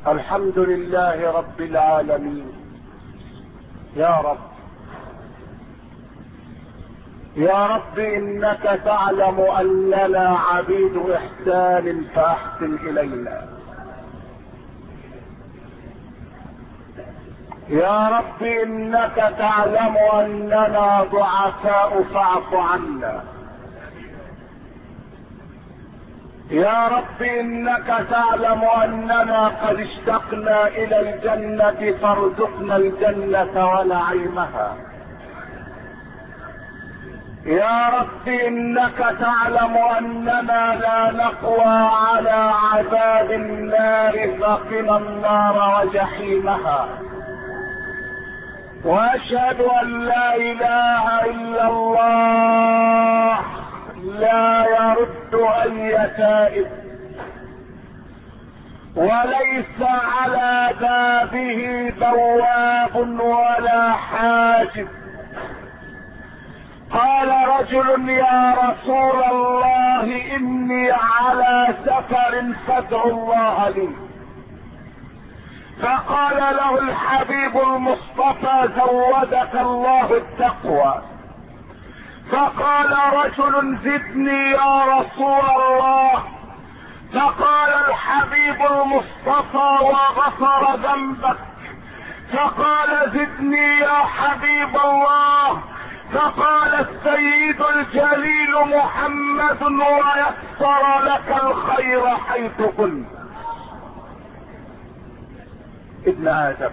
الحمد لله رب العالمين. يا رب يا رب انك تعلم اننا عبيد احسان فاحسن الينا. يا رب انك تعلم اننا ضعفاء فاعف عنا. يا رب انك تعلم اننا قد اشتقنا الى الجنة فارزقنا الجنة ونعيمها. يا رب انك تعلم اننا لا نقوى على عذاب النار فقنا النار وجحيمها. واشهد ان لا اله الا الله لا يرد اي تائب، وليس على بابه بواب ولا حاجب. قال رجل يا رسول الله اني على سفر فادعو الله لي. فقال له الحبيب المصطفى زودك الله التقوى. فقال رجل زدني يا رسول الله. فقال الحبيب المصطفى وغفر ذنبك. فقال زدني يا حبيب الله. فقال السيد الجليل محمد ويسر لك الخير حيث كنت. ابن آدم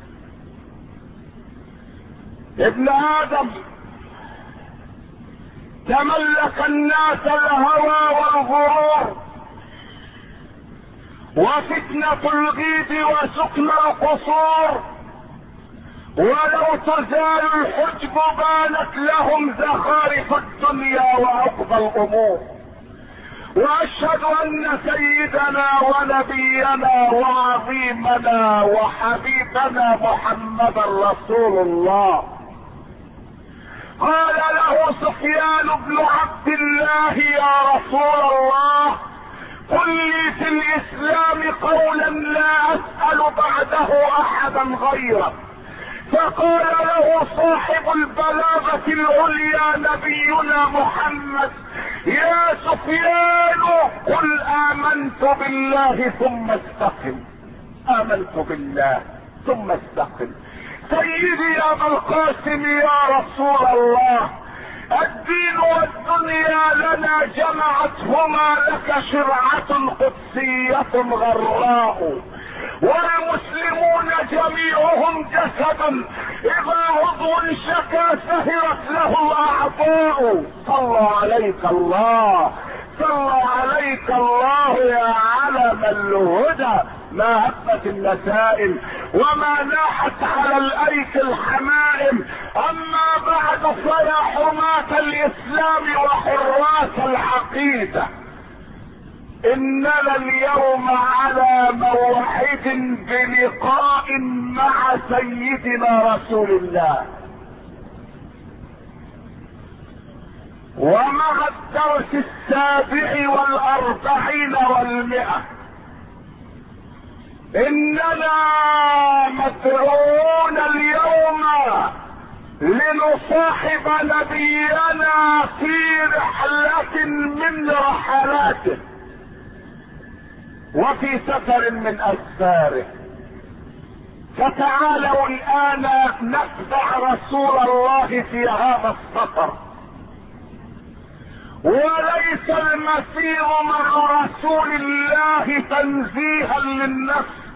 ابن آدم تملك الناس الهوى والغرور وفتنة الغيب وسكن القصور، ولو تزال الحجب بانت لهم زخارف الدنيا وعقبى الامور. واشهد ان سيدنا ونبينا وعظيمنا وحبيبنا محمدا رسول الله. قال له سفيان بن عبد الله يا رسول الله قل لي في الاسلام قولا لا اسأل بعده احدا غيرك. فقال له صاحب البلاغة العليا نبينا محمد يا سفيان قل آمنت بالله ثم استقم. آمنت بالله ثم استقم. سيدي يا ابا القاسم يا رسول الله الدين والدنيا لنا جمعتهما لك شرعة قدسية غراء، والمسلمون جميعهم جسد اذا عضو شكا سهرت له الاعضاء. صلى عليك الله صلى عليك الله يا علم الهدى. ما هبت النسائم وما ناحت على الايك الحمائم. اما بعد فيا حماة الاسلام وحراس العقيدة، اننا اليوم على موعد بلقاء مع سيدنا رسول الله، ومع الدرس 47 و100. اننا مدعوون اليوم لنصاحب نبينا في رحلة من رحلاته وفي سفر من اسفاره. فتعالوا الان نتبع رسول الله في هذا السفر. وليس المسير مع رسول الله تنزيها للنفس،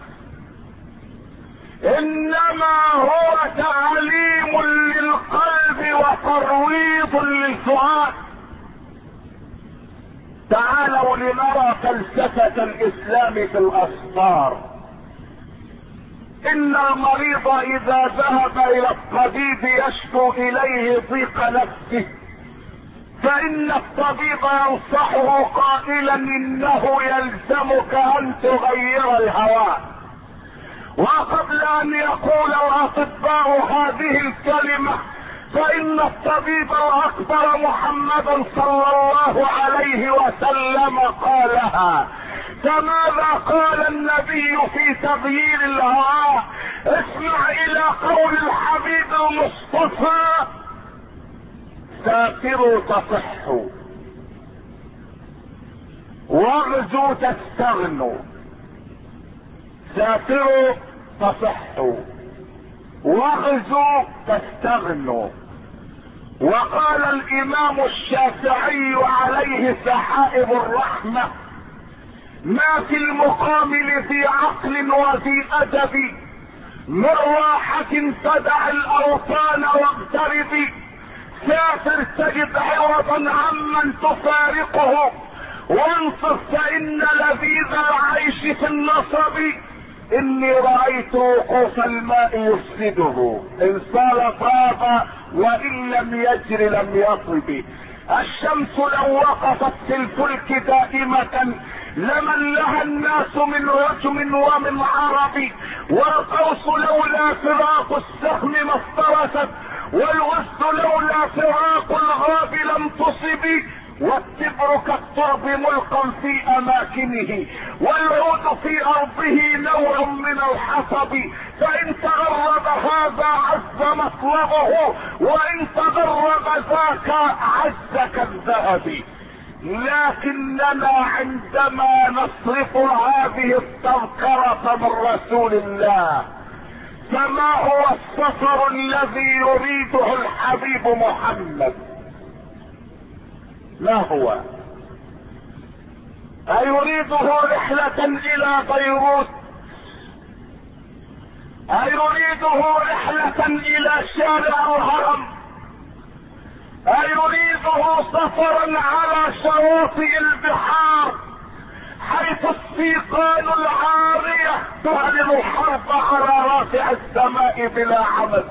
انما هو تعليم للقلب وترويض للفؤاد. تعالوا لنرى فلسفة الاسلام في الاسفار. ان المريض اذا ذهب الى الطبيب يشكو اليه ضيق نفسه، فان الطبيب ينصحه قائلا انه يلزمك ان تغير الهواء. وقبل ان يقول الاطباء هذه الكلمة فان الطبيب الاكبر محمدا صلى الله عليه وسلم قالها فماذا قال النبي في تغيير الهواء؟ اسمع الى قول الحبيب المصطفى: سافروا تصحوا واغزوا تستغنوا. سافروا تصحوا واغزوا تستغنوا. وقال الامام الشافعي عليه سحائب الرحمة: ما في المقام لذي عقل وذي ادب من راحة فدع الاوطان واغترب. سافر تجد عوضا عمن تفارقه وانصف فان لذيذ العيش في النصب. اني رأيت وقوف الماء يفسده ان صار طاب وان لم يجر لم يطب. الشمس لو وقفت في الفلك دائمة لمن لها الناس من رجم ومن عرب. والقوس لولا فراق السهم ما افترست والوسط لولا فراق الغاب لم تصب. والتبر كالترب ملقا في اماكنه والعود في ارضه نوع من الحصب. فان تغرب هذا عز مطلبه وان تغرب ذاك عز كالذهب. لكننا عندما نصرف هذه التذكرة من رسول الله فما هو السفر الذي يريده الحبيب محمد؟ ما هو؟ أيريده رحلة إلى بيروت؟ أيريده رحلة إلى شارع الهرم؟ أيريده سفرا على شواطئ البحار حيث السيقان العارية تعلن الحرب على رافع السماء بلا عمد؟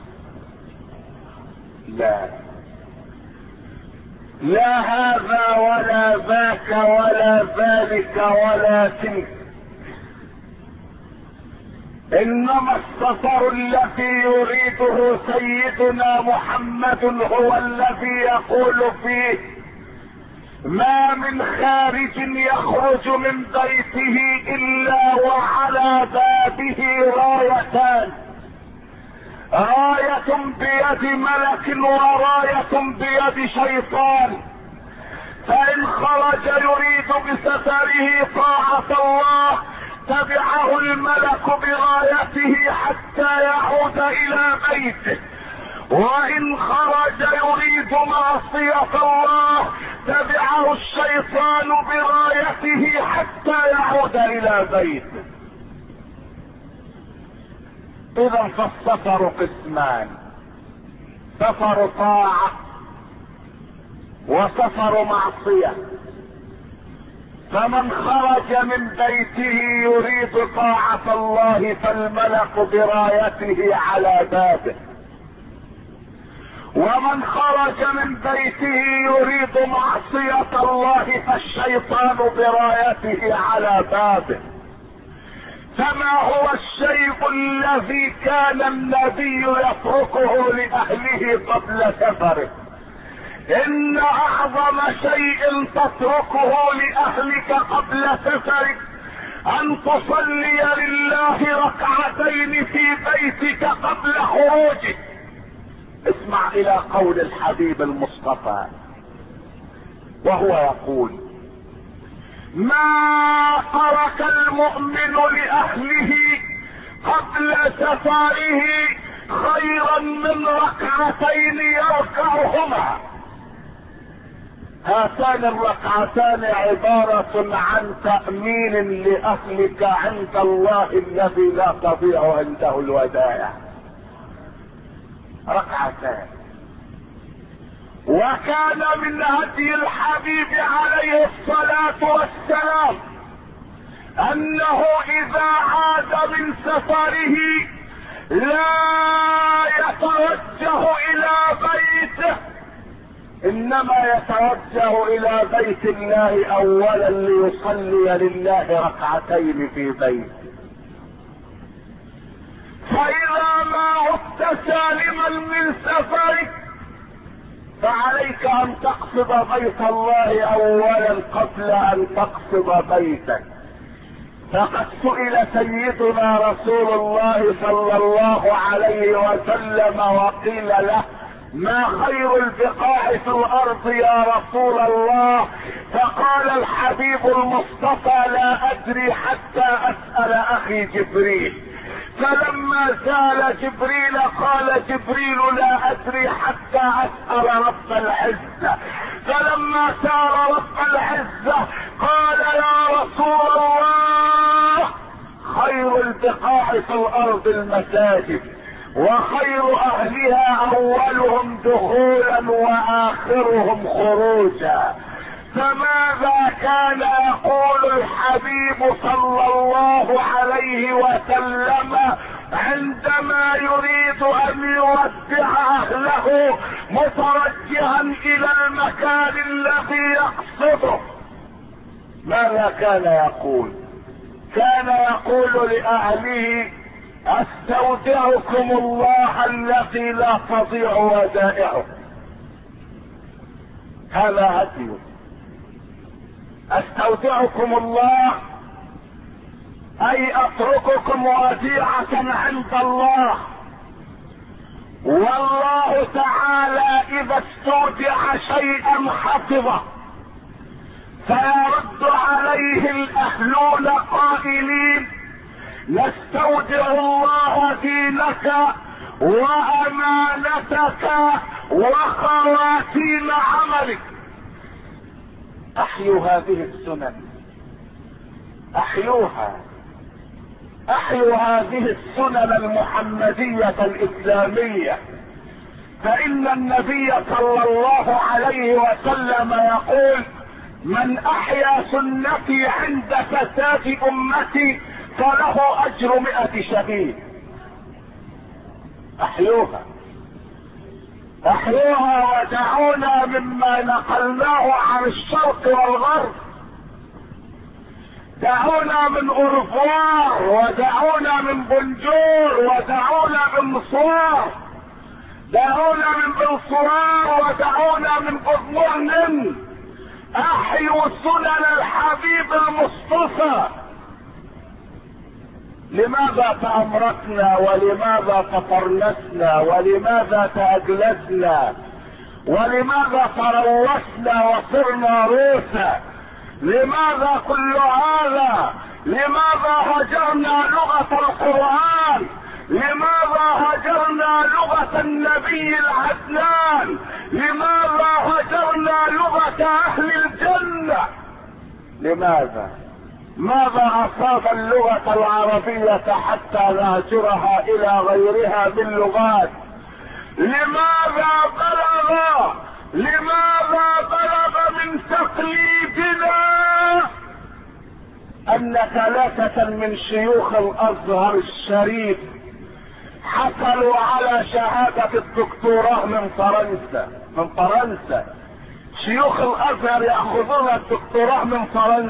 لا هذا ولا ذاك ولا ذلك ولا تلك. انما السفر الذي يريده سيدنا محمد هو الذي يقول فيه: ما من خارج يخرج من بيته الا وعلى بابه رايتان، راية بيد ملك وراية بيد شيطان. فإن خرج يريد بسفره طاعة الله تبعه الملك برايته حتى يعود إلى بيته، وإن خرج يريد معصية الله تبعه الشيطان برايته حتى يعود إلى بيته. اذا فالسفر قسمان: سفر طاعة وسفر معصية. فمن خرج من بيته يريد طاعة الله فالملك برايته على بابه، ومن خرج من بيته يريد معصية الله فالشيطان برايته على بابه. فما هو الشيء الذي كان النبي يتركه لأهله قبل سفره؟ إن أعظم شيء تتركه لأهلك قبل سفرك أن تصلي لله ركعتين في بيتك قبل خروجك. اسمع إلى قول الحبيب المصطفى وهو يقول: ما ترك المؤمن لأهله قبل سفره خيرا من ركعتين يركعهما. هاتان الركعتان عبارة عن تأمين لأهلك عند الله الذي لا تضيع عنده الودائع. ركعتان. وكان من هدي الحبيب عليه الصلاة والسلام انه اذا عاد من سفره لا يتوجه الى بيته، انما يتوجه الى بيت الله اولا ليصلي لله ركعتين في بيته. فاذا ما عدت سالما من سفرك فعليك ان تقصد بيت الله اولا قبل ان تقصد بيتك. فقد سئل سيدنا رسول الله صلى الله عليه وسلم وقيل له: ما خير البقاع في الارض يا رسول الله؟ فقال الحبيب المصطفى: لا ادري حتى اسأل اخي جبريل. فلما سأل جبريل قال جبريل: لا ادري حتى اسأل رب العزة. فلما سأل رب العزة قال: يا رسول الله، خير البقاع في الارض المساجد، وخير اهلها اولهم دخولا واخرهم خروجا. فماذا كان يقول الحبيب صلى الله عليه وسلم عندما يريد ان يودع اهله متوجها الى المكان الذي يقصده؟ ماذا كان يقول؟ كان يقول لاهله: استودعكم الله الذي لا تضيع ودائعه. هذا هديه. استودعكم الله اي اترككم وديعة عند الله، والله تعالى اذا استودع شيئا حفظه، فيرد عليه الاهلون قائلين: نستودع الله دينك وامانتك وخواتيم عملك. احيوا هذه السنن، احيوها، احيوا هذه السنن المحمدية الاسلامية، فان النبي صلى الله عليه وسلم يقول: من احيا سنتي عند فساد امتي فله اجر 100 شهيد. احيوها، احيوها، ودعونا مما نقلناه عن الشرق والغرب. دعونا من اورفوار، ودعونا من بنجور، ودعونا من مصوار، دعونا من بنصرار، ودعونا من بضمرن. احيوا سنن الحبيب المصطفى. لماذا تأمرتنا؟ ولماذا تطرنسنا؟ ولماذا تأجلسنا؟ ولماذا تروسنا وصرنا روسا؟ لماذا كل هذا؟ لماذا هجرنا لغة القرآن؟ لماذا هجرنا لغة النبي العدنان؟ لماذا هجرنا لغة اهل الجنة؟ لماذا؟ ماذا اصاب اللغة العربية حتى نهجرها الى غيرها من لغات؟ لماذا بلغ من تقليدنا ان ثلاثة من شيوخ الازهر الشريف حصلوا على شهادة الدكتوراه من فرنسا. شيوخ الازهر يأخذون الدكتوراه من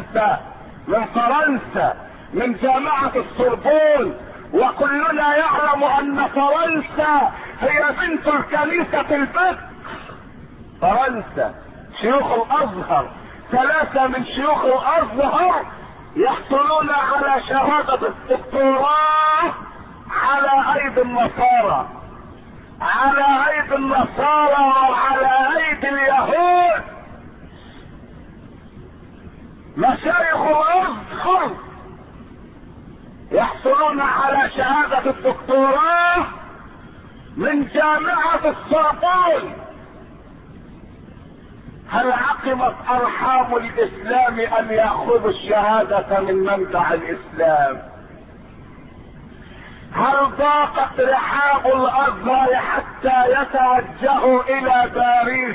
فرنسا، من جامعة السوربون، وكلنا يعلم ان فرنسا هي بنت الكنيسة البكر. فرنسا، شيوخ الازهر، 3 من شيوخ الازهر يحصلون على شهادة الدكتوراه على ايدي النصارى، وعلى ايدي اليهود. مشايخ الازهر يحصلون على شهادة الدكتوراه من جامعة السوربون. هل عقمت ارحام الاسلام ان ياخذوا الشهادة من منبع الاسلام؟ هل ضاقت رحاب الازهر حتى يتوجهوا الى باريس؟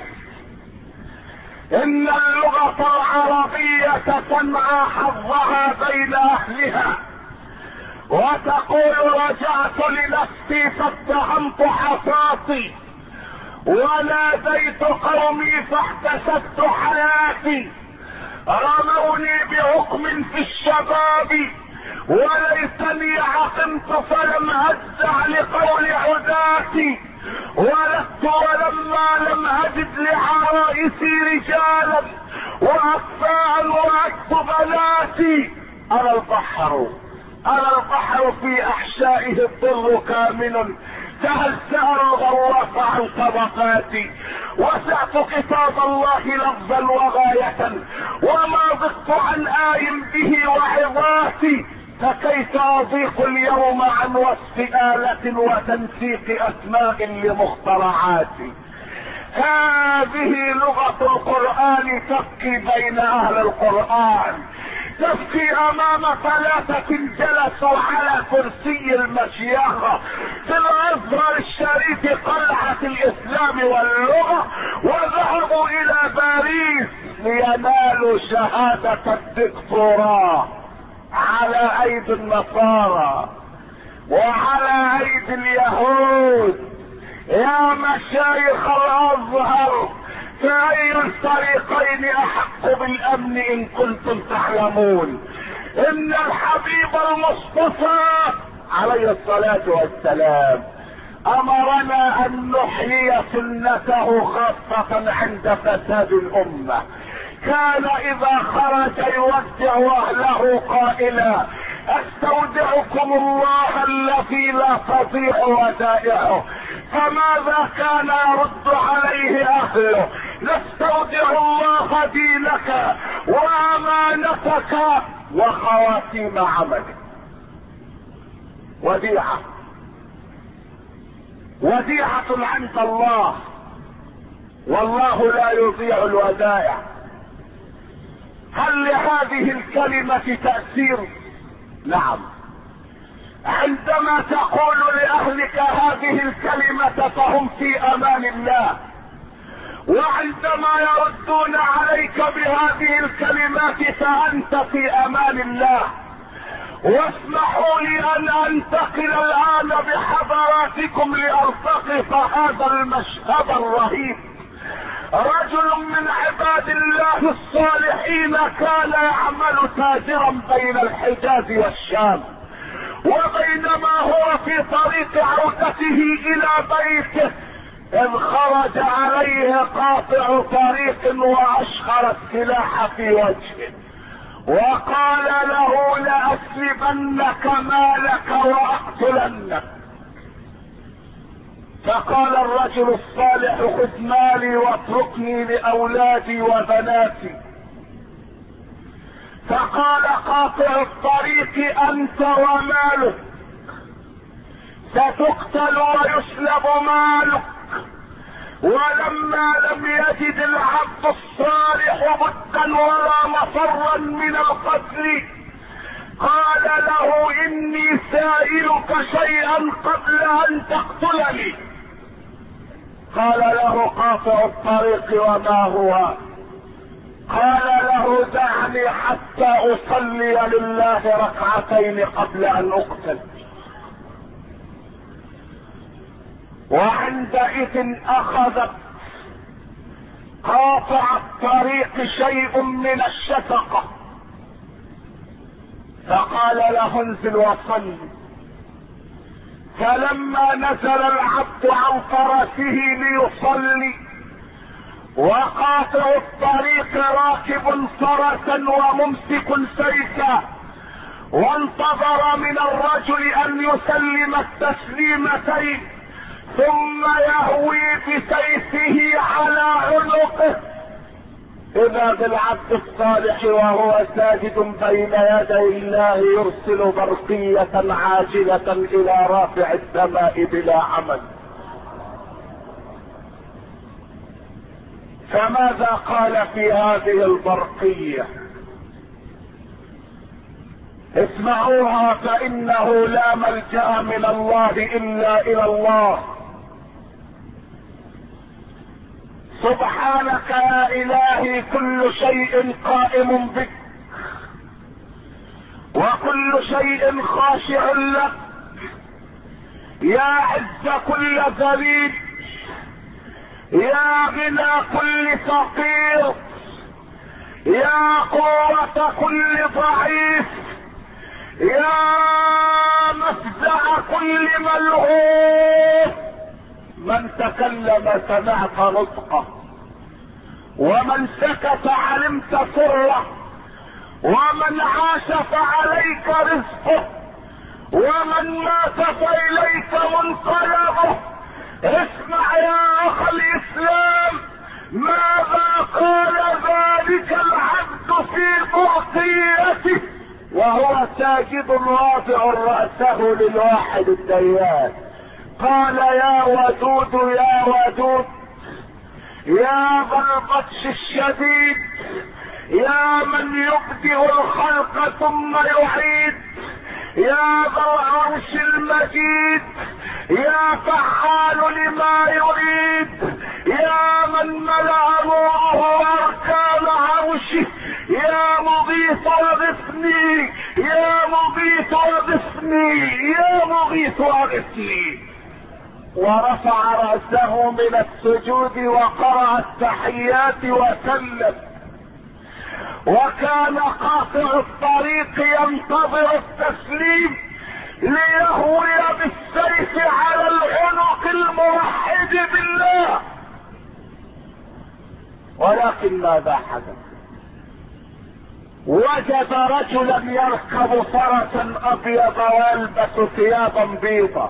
ان اللغة العربية تنعى حظها بين اهلها، وتقول: رجعت لنفسي فاتهمت حصاتي، وناديت قومي فاحتسبت حياتي، رموني بحكم في الشباب وليتني عقمت فلم ادع لقول عداتي، ولدت ولما لم اجد لعرائسي رجالا واكفاء وعدت بناتي. انا البحر في احشائه الضر كامن، تهزأ الغواص عن طبقاتي، وسعت كتاب الله لفظا وغاية، وما ضقت عن آي به وعظاتي، فكيف اضيق اليوم عن وصف آلة وتنسيق اسماء لمخترعاتي. هذه لغة القرآن تبكي بين اهل القرآن، تبكي امام ثلاثة جلسوا على كرسي المشيخة في الازهر الشريف قلعة الاسلام واللغة، وذهبوا الى باريس لينالوا شهادة الدكتوراه على ايدي النصارى وعلى ايدي اليهود. يا مشايخ الازهر، فاي الفريقين احق بالامن ان كنتم تعلمون؟ ان الحبيب المصطفى عليه الصلاة والسلام امرنا ان نحيي سنته خاصة عند فساد الامة. كان اذا خرج يودع اهله قائلا: استودعكم الله الذي لا تضيع ودائعه. فماذا كان يرد عليه اهله؟ نستودع الله دينك وامانتك وخواتيم عملك. وديعة عند الله، والله لا يضيع الودائع. هل لهذه الكلمة تأثير؟ نعم. عندما تقول لأهلك هذه الكلمة فهم في امان الله، وعندما يردون عليك بهذه الكلمات فأنت في امان الله. واسمحوا لي ان انتقل الان بحضراتكم لارتقط هذا المشهد الرهيب. رجل من عباد الله الصالحين كان يعمل تاجرا بين الحجاز والشام، وبينما هو في طريق عودته الى بيته اذ خرج عليه قاطع طريق واشخر السلاح في وجهه وقال له: لأسلبنك مالك واقتلنك. فقال الرجل الصالح: خذ مالي واتركني لاولادي وبناتي. فقال قاطع الطريق: انت ومالك ستقتل ويسلب مالك. ولما لم يجد العبد الصالح بدا ولا مفرا من القتل قال له: اني سائلك شيئا قبل ان تقتلني. قال له قاطع الطريق: وما هو؟ قال له: دعني حتى اصلي لله ركعتين قبل ان اقتل. وعندئذ اخذت قاطع الطريق شيء من الشفقة، فقال له: انزل وصل. فلما نزل العبد عن فرسه ليصلي وقاطع الطريق راكب فرسا وممسك سيفا، وانتظر من الرجل ان يسلم التسليمتين ثم يهوي بسيفه على عنقه، اذا بالعبد الصالح وهو ساجد بين يدي الله يرسل برقية عاجلة الى رافع السماء بلا عمل. فماذا قال في هذه البرقية؟ اسمعوها: فانه لا ملجأ من الله الا الى الله. سبحانك يا الهي كل شيء قائم بك وكل شيء خاشع لك، يا عز كل ذليل، يا غنى كل فقير، يا قوة كل ضعيف، يا مفزع كل ملهوف. من تكلم سمعت نطقه، ومن سكت علمت سره، ومن عاش فعليك رزقه، ومن مات فإليك منقلبه. اسمع يا اخ الاسلام ماذا قال ذلك العبد في بغيته وهو ساجد رافع رأسه للواحد الديان. قال يا ودود يا ودود يا ذا البطش الشديد، يا من يبدئ الخلق ثم يعيد، يا ذا العرش المجيد، يا فعال لما يريد، يا من ملأ نوره واركان عرشه، يا مغيث اغثني، يا مغيث اغثني، يا مغيث اغثني. ورفع رأسه من السجود وقرأ التحيات وسلم. وكان قاطع الطريق ينتظر التسليم ليهوي بالسيف على العنق الموحد بالله. ولكن ماذا حدث؟ وجد رجلا يركب فرسا ابيض ويلبس ثيابا بيضا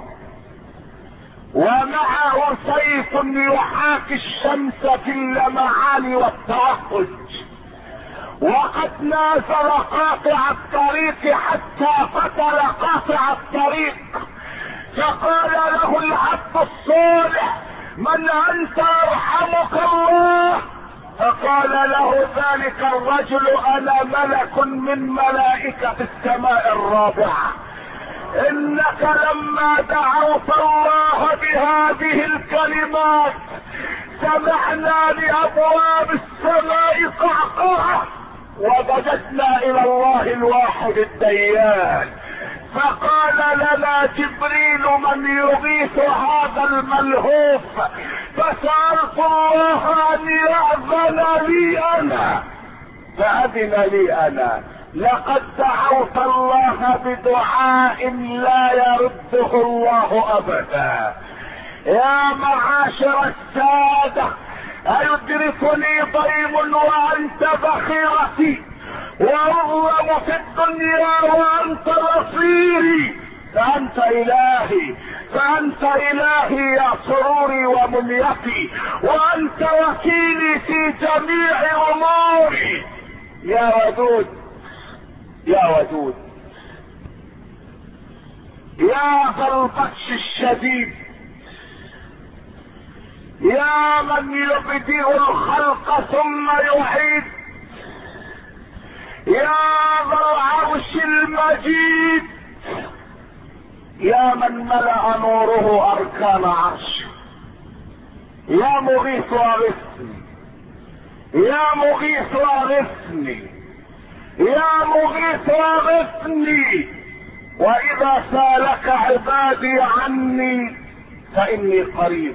ومعه سيف يحاكي الشمس في اللمعان والتوهج، وقد نازل قاطع الطريق حتى فتل قاطع الطريق، فقال له العبد الصالح من انت يرحمك الله؟ فقال له ذلك الرجل انا ملك من ملائكة السماء الرابعة، انك لما دعوت الله بهذه الكلمات سمعنا لابواب السماء قعقعة وضجتنا الى الله الواحد الديان، فقال لنا جبريل من يغيث هذا الملهوف، فسألت الله ان يأذن لي انا فأذن لي انا. لقد دعوت الله بدعاء لا يرده الله ابدا. يا معاشر السادة ايدركني ضيم وانت بخيرتي، واظلم في الدنيا وانت نصيري، فانت الهي، فانت الهي يا سروري ومنيتي، وانت وكيلي في جميع اموري. يا ودود يا ودود يا ذا البطش الشديد، يا من يبدئ الخلق ثم يعيد، يا ذا العرش المجيد، يا من ملأ نوره اركان عرشه، يا مغيث اغثني، يا مغيث اغثني، يا مغيث اغثني. واذا سالك عبادي عني فاني قريب،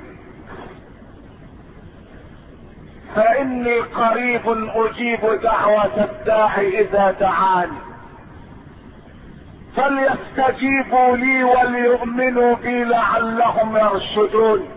فاني قريب اجيب دعوة الداعي اذا دعاني، فليستجيبوا لي وليؤمنوا بي لعلهم يرشدون.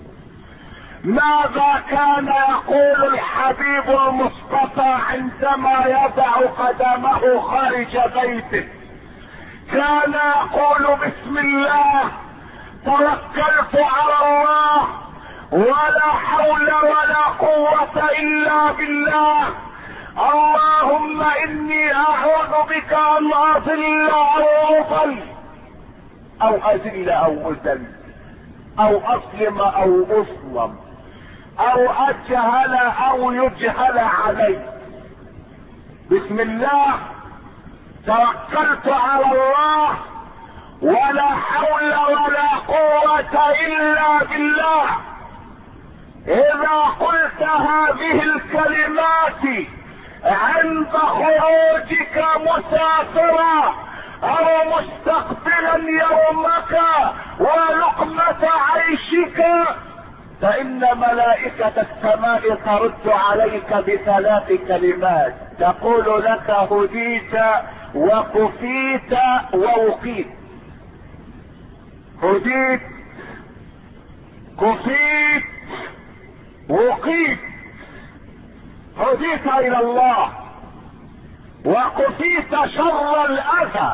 ماذا كان يقول الحبيب المصطفى عندما يضع قدمه خارج بيته؟ كان يقول بسم الله، توكلت على الله، ولا حول ولا قوة الا بالله، اللهم اني اعوذ بك ان اضل او اضل او اذل او اذل او اظلم او اظلم او اجهل او يجهل علي. بسم الله، توكلت على الله، ولا حول ولا قوة الا بالله. اذا قلت هذه الكلمات عند خروجك مسافرا او مستقبلا يومك ولقمة عيشك، فان ملائكة السماء ترد عليك بثلاث كلمات تقول لك هديت وكفيت ووقيت. هديت، كفيت، وقيت. هديت الى الله وكفيت شر الاذى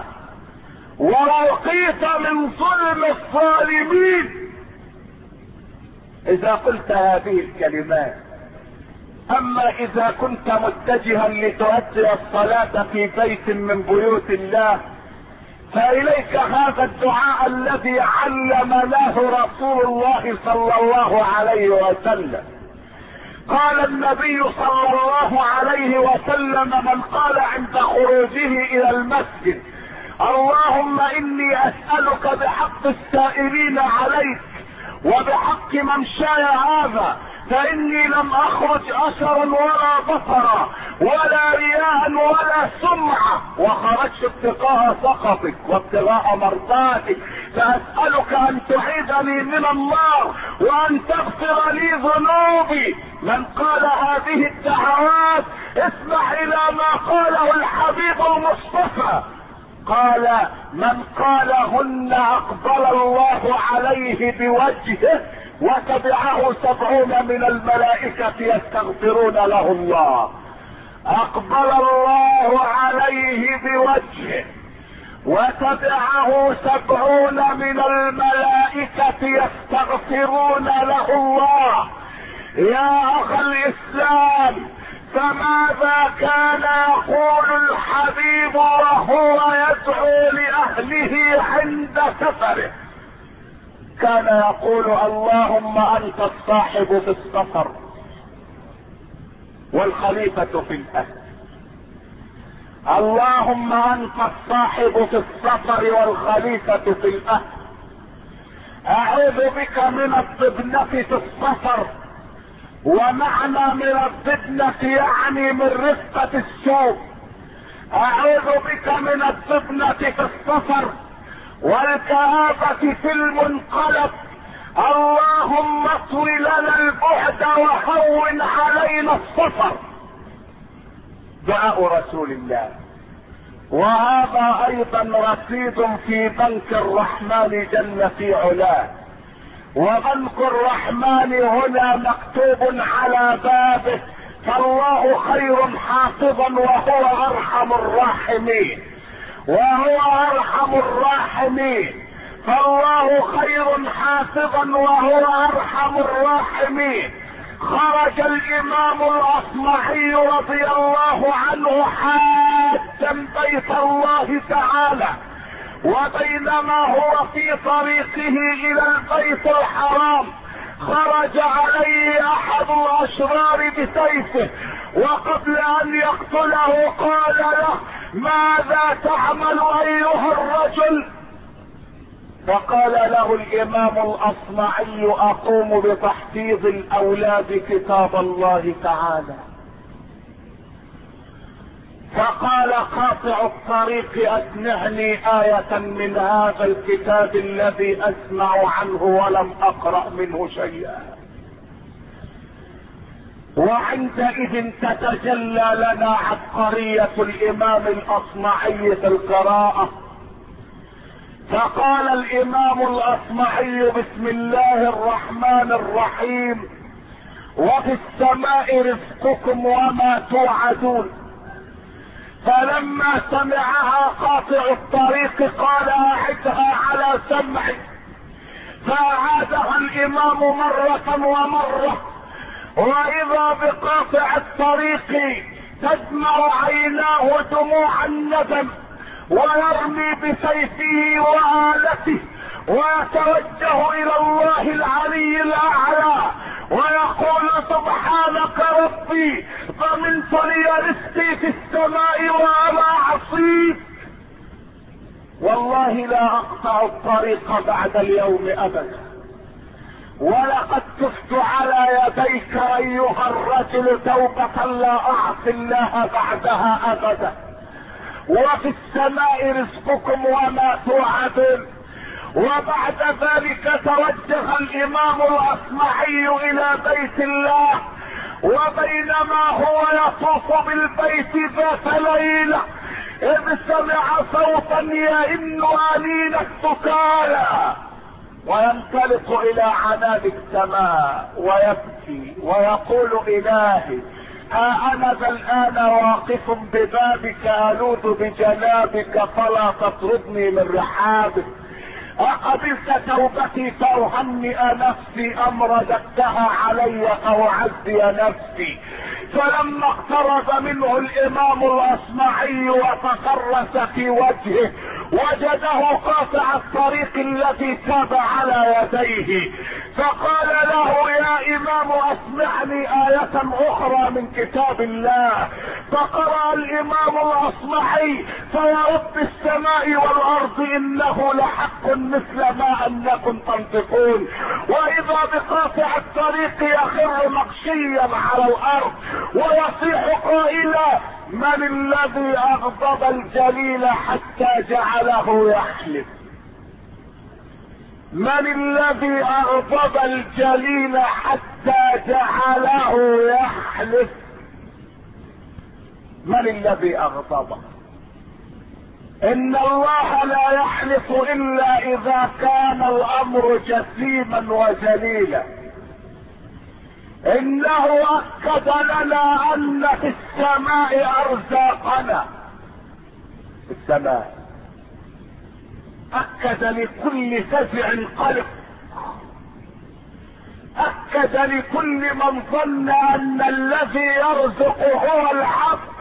ووقيت من ظلم الظالمين اذا قلت هذه الكلمات. اما اذا كنت متجها لتؤدي الصلاة في بيت من بيوت الله فاليك هذا الدعاء الذي علمناه رسول الله صلى الله عليه وسلم. قال النبي صلى الله عليه وسلم: من قال عند خروجه الى المسجد: اللهم اني اسألك بحق السائلين عليك وبحق ممشاي هذا، فاني لم اخرج اشرا ولا بصرا ولا رياء ولا سمعة، وخرجت ابتغاء سخطك وابتغاء مرضاتك، فاسألك ان تعيذني من النار وان تغفر لي ذنوبي. من قال هذه الدعوات اسمع الى ما قاله الحبيب المصطفى، قال: من قالهن اقبل الله عليه بوجهه وتبعه 70 من الملائكة يستغفرون له الله. اقبل الله عليه بوجهه وتبعه 70 من الملائكة يستغفرون له الله. يا اخ الاسلام، فماذا كان يقول الحبيب وهو يدعو لأهله عند سفره؟ كان يقول: اللهم انت الصاحب في السفر والخليفة في الاهل. اللهم انت الصاحب في السفر والخليفة في الاهل. اعوذ بك من الضبنة في السفر، ومعنى من الضبنة يعني من رفقة السوء. اعوذ بك من الضبنة في السفر والكآبة في المنقلب. اللهم اطوي لنا البعد وهون علينا السفر. دعاء رسول الله. وهذا ايضا رصيد في بنك الرحمن جل في علاه. وبنك الرحمن هنا مكتوب على بابه: فالله خير حافظا وهو ارحم الراحمين. وهو ارحم الراحمين. فالله خير حافظا وهو ارحم الراحمين. خرج الامام الاصمعي رضي الله عنه حاجا بيت الله تعالى، وبينما هو في طريقه الى البيت الحرام خرج عليه احد الاشرار بسيفه، وقبل ان يقتله قال له: ماذا تعمل ايها الرجل؟ فقال له الامام الاصمعي: اقوم بتحفيظ الاولاد كتاب الله تعالى. فقال قاطع الطريق: اسمعني آية من هذا الكتاب الذي اسمع عنه ولم اقرأ منه شيئا. وعندئذ تتجلى لنا عبقرية الامام الاصمعي في القراءة. فقال الامام الاصمعي: بسم الله الرحمن الرحيم، وفي السماء رزقكم وما توعدون. فلما سمعها قاطع الطريق قال: اعدها على سمعي. فاعادها الامام مرة ومرة، واذا بقاطع الطريق تدمع عيناه دموع الندم، ويرمي بسيفه وآلته ويتوجه الى الله العلي الاعلى ويقول: سبحانك ربي، ضمنت لي رزقي في السماء وانا عصيت، والله لا اقطع الطريق بعد اليوم ابدا، ولقد تفت على يديك ايها الرجل توبة لا اعصي الله بعدها ابدا. وفي السماء رزقكم وما توعدون. وبعد ذلك توجه الامام الاصمعي الى بيت الله، وبينما هو يطوف بالبيت ذات ليلة اذ سمع صوتا يئن انين السكالى، وينطلق الى عنان السماء ويبكي ويقول: الهي ها انا ذا الان واقف ببابك الوذ بجنابك فلا تطردني من رحابك. اقبلت توبتي فاهنئ نفسي ام رددتها علي فاعزي نفسي. فلما اقترب منه الامام الاصمعي وتقرس في وجهه وجده قاطع الطريق الذي تاب على يديه، فقال له يا امام اسمعني آية اخرى من كتاب الله. فقرأ الامام الاصمعي فيرب السماء والارض انه لحق مثل ما انكم تنطقون، واذا بقاطع الطريق يخر مغشيا على الارض ويصيح قائلا من الذي اغضب الجليل حتى جعله يحلف؟ من الذي اغضب الجليل حتى جعله يحلف؟ من الذي اغضبه؟ ان الله لا يحلف الا اذا كان الامر جسيما وجليلا. انه اكد لنا ان في السماء ارزاقنا. في السماء اكد لكل فزع قلق، اكد لكل من ظن ان الذي يرزق هو الحق،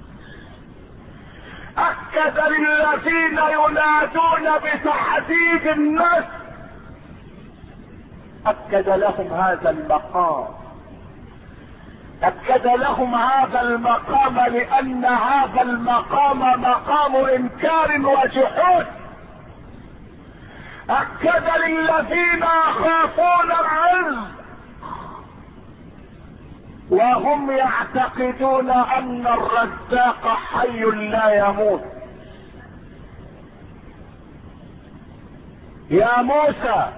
اكد للذين ينادون بتحديد الناس، اكد لهم هذا المقام، اكد لهم هذا المقام لان هذا المقام مقام انكار وجحود. اكد للذين يخافون العز وهم يعتقدون ان الرزاق حي لا يموت. يا موسى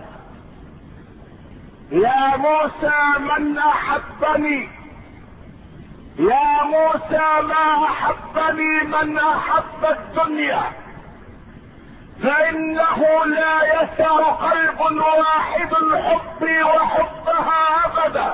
يا موسى من احبني، يا موسى ما احبني من احب الدنيا، فانه لا يسع قلب واحد حبي وحبها ابدا.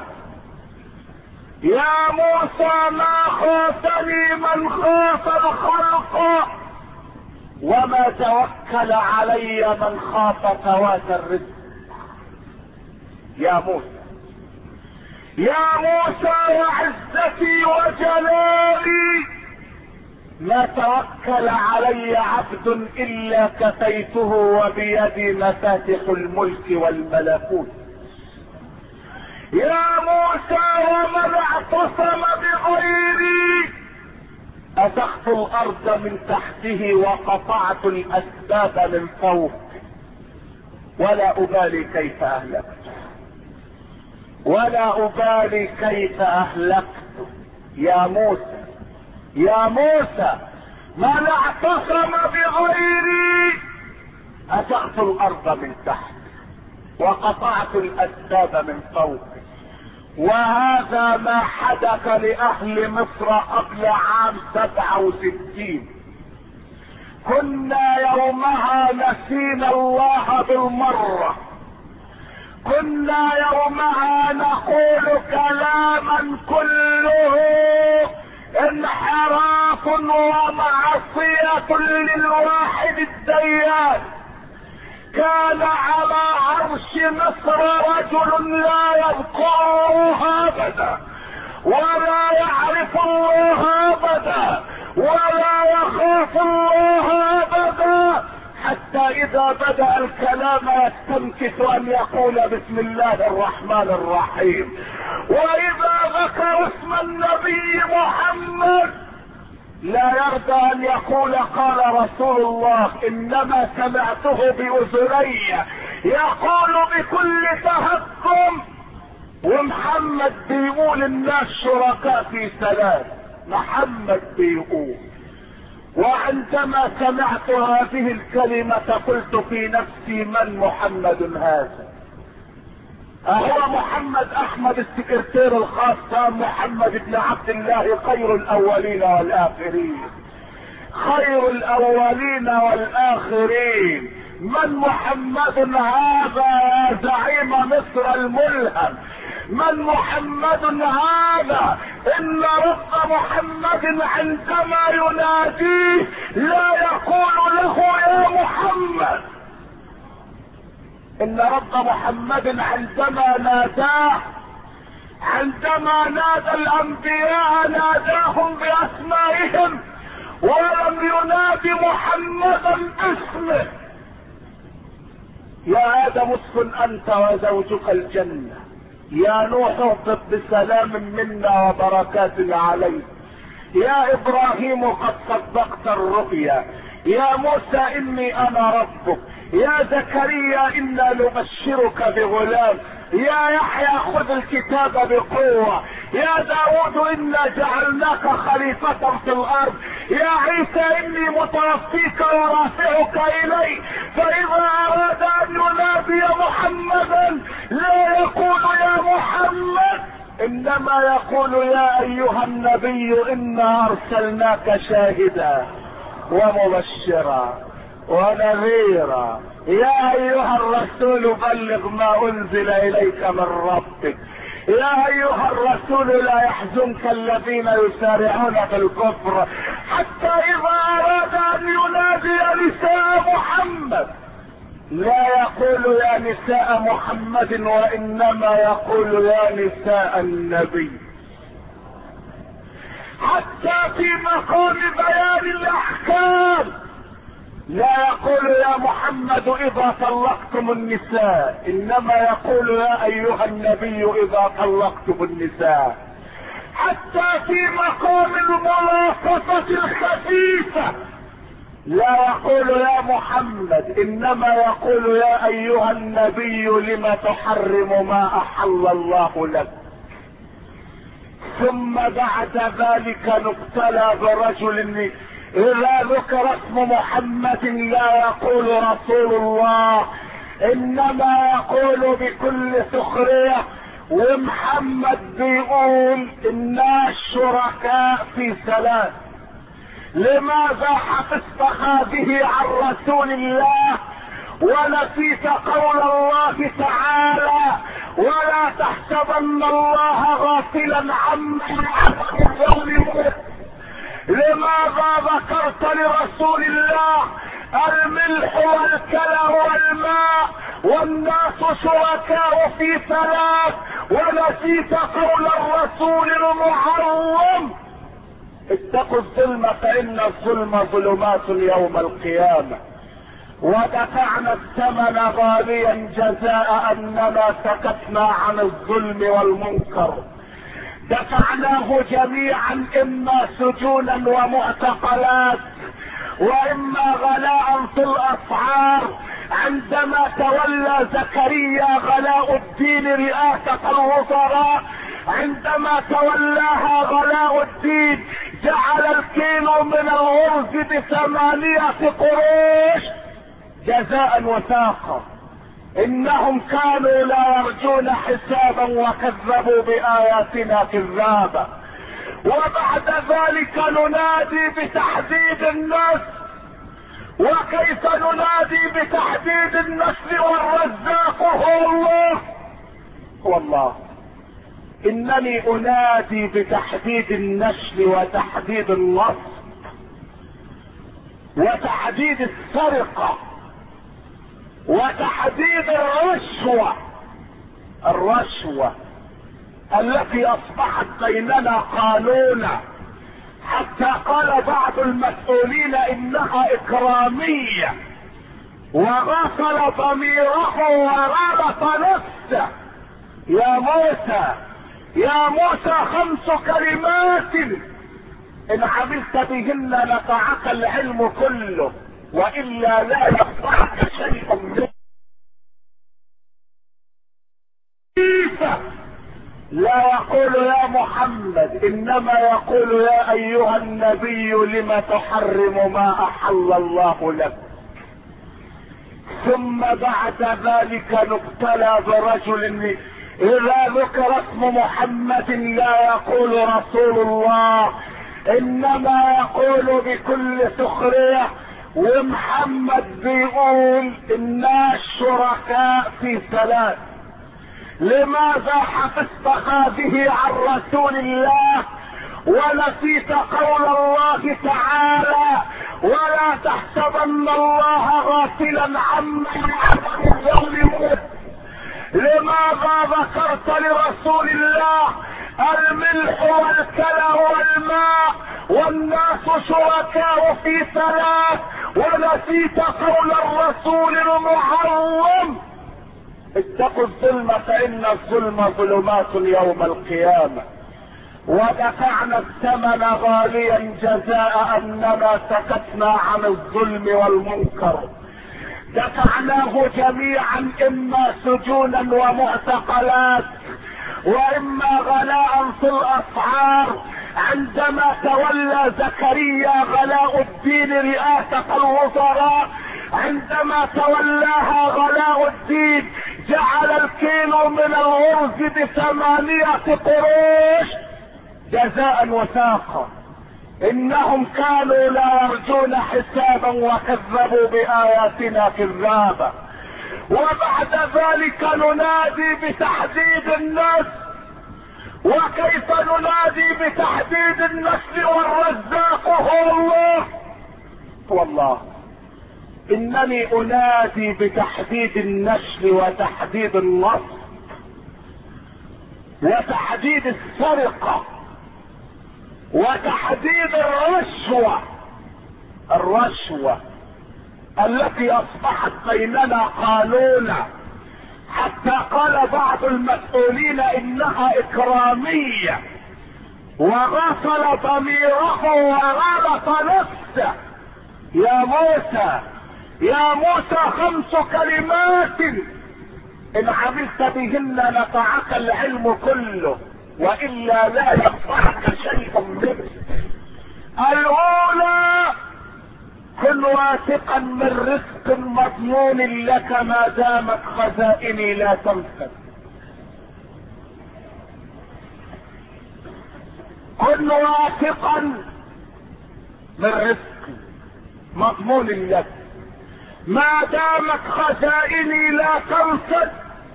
يا موسى ما خافني من خاف الخلق، وما توكل علي من خاف فوات الرزق. يا موسى يا موسى وعزتي وجلالي ما توكل علي عبد الا كفيته وبيدي مفاتح الملك والملكوت. يا موسى ومن اعتصم بغيري ازخت الارض من تحته وقطعت الاسباب من فوق ولا ابالي كيف اهلكت، ولا ابالي كيف اهلكت. يا موسى يا موسى من اعتصم بغيري ازخت الارض من تحت وقطعت الاسباب من فوق. وهذا ما حدث لاهل مصر قبل عام 67. كنا يومها نسينا الله بالمرة، كنا يومها نقول كلاما كله انحراف ومعصية للواحد الديان. كان على عرش مصر رجل لا يذكره ابدا ولا يعرف الله ابدا ولا يخاف الله ابدا، حتى اذا بدأ الكلام يستنكف ان يقول بسم الله الرحمن الرحيم، واذا ذكر اسم النبي محمد لا يرضى ان يقول قال رسول الله، انما سمعته باذني يقول بكل تهكم. ومحمد بيقول الناس شركاء في ثلاث، محمد بيقول. وعندما سمعت هذه الكلمة قلت في نفسي من محمد هذا؟ اهو محمد احمد السكرتير الخاص محمد بن عبد الله خير الاولين والاخرين، خير الاولين والاخرين. من محمد هذا يا زعيم مصر الملهم؟ من محمد هذا؟ ان رب محمد عندما يناديه لا يقول له يا محمد. ان رب محمد عندما ناداه، عندما نادى الانبياء ناداهم باسمائهم ولم ينادي محمدا باسمه. يا ادم اسكن انت وزوجك الجنة، يا نوح اهبط بسلام منا وبركات عليك، يا ابراهيم قد صدقت الرؤيا، يا موسى اني انا ربك، يا زكريا انا نبشرك بغلام، يا يحيى خذ الكتاب بقوة، يا داود انا جعلناك خليفة في الارض، يا عيسى اني متوفيك ورافعك الي. فاذا اراد ان ينادي محمدا لا يقول يا محمد، انما يقول يا ايها النبي انا ارسلناك شاهدا ومبشرا ونذيرا، يا ايها الرسول بلغ ما انزل اليك من ربك، يا ايها الرسول لا يحزنك الذين يسارعون في الكفر. حتى اذا اراد ان ينادي نساء محمد لا يقول يا نساء محمد وانما يقول يا نساء النبي. حتى في مقام بيان الاحكام لا يقول يا محمد اذا طلقتم النساء، انما يقول يا ايها النبي اذا طلقتم النساء. حتى في مقام الملاطفة الخفيفة لا يقول يا محمد، انما يقول يا ايها النبي لم تحرم ما احل الله لك. ثم بعد ذلك نبتلى برجل اذا ذكر اسم محمد لا يقول رسول الله، انما يقول بكل سخرية، ومحمد بيقول انا شركاء في ثلاث. لماذا حفظت هذه عن رسول الله ونسيت قول الله تعالى ولا تحسبن الله غافلا عما يعمل. لماذا ذكرت لرسول الله الملح والكلى والماء والناس شركاء في ثلاث ونسيت قول الرسول المعظم اتقوا الظلم فان الظلم ظلمات يوم القيامة. ودفعنا الثمن غاليا جزاء اننا سكتنا عن الظلم والمنكر. دفعناه جميعا اما سجونا ومعتقلات واما غلاء في الاسعار. عندما تولى زكريا غلاء الدين رئاسة الوزراء، عندما تولاها غلاء الدين جعل الكيلو من الغرز ب8 قروش جزاء وثاقا. انهم كانوا لا يرجون حسابا وكذبوا باياتنا كذابا. وبعد ذلك ننادي بتحديد النسل. وكيف ننادي بتحديد النسل والرزاق هو الله؟ هو الله. انني انادي بتحديد النسل وتحديد النصب وتحديد السرقة وتحديد الرشوة التي اصبحت بيننا قانونا، حتى قال بعض المسؤولين انها اكرامية، وغسل ضميره ورابط نفسه. يا موسى 5 كلمات ان عملت بهن نفعك العلم كله والا لا ينفعك شيء منه. لا يقول يا محمد انما يقول يا ايها النبي لم تحرم ما احل الله لك. ثم بعد ذلك نبتلى برجل اذا ذكر اسم محمد لا يقول رسول الله، انما يقول بكل سخرية، ومحمد بيقول انا شركاء في ثلاث. لماذا حفظت هذه عن رسول الله ونسيت قول الله تعالى ولا تحسبن الله غافلا عما يعمل الظالمون؟ لماذا ذكرت لرسول الله الملح والكلى والماء والناس شركاء في ثلاث ونسيت قول الرسول المعظم اتقوا الظلم فإن الظلم ظلمات يوم القيامة؟ ودفعنا الثمن غاليا جزاء اننا سكتنا عن الظلم والمنكر. دفعناه جميعا اما سجونا ومعتقلات واما غلاء في الاسعار. عندما تولى زكريا غلاء الدين رئاسة الوزراء، عندما تولاها غلاء الدين جعل الكيلو من الارز ب8 قروش جزاء وثاقا. انهم كانوا لا يرجون حسابا وكذبوا باياتنا كذابا. وبعد ذلك ننادي بتحديد النسل. وكيف ننادي بتحديد النسل والرزاق هو الله؟ والله انني انادي بتحديد النسل وتحديد النصب وتحديد السرقة وتحديد الرشوة التي اصبحت بيننا قانونا، حتى قال بعض المسؤولين انها اكرامية، وغسل ضميره وغلط نفسه. يا موسى 5 كلمات ان عملت بهن نفعك العلم كله والا لا ينفعك شيء منه. الاولى كن واثقا من رزق مضمون لك ما دامت خزائني لا تنفد. كن واثقا من رزق مضمون لك ما دامت خزائني لا تنفد،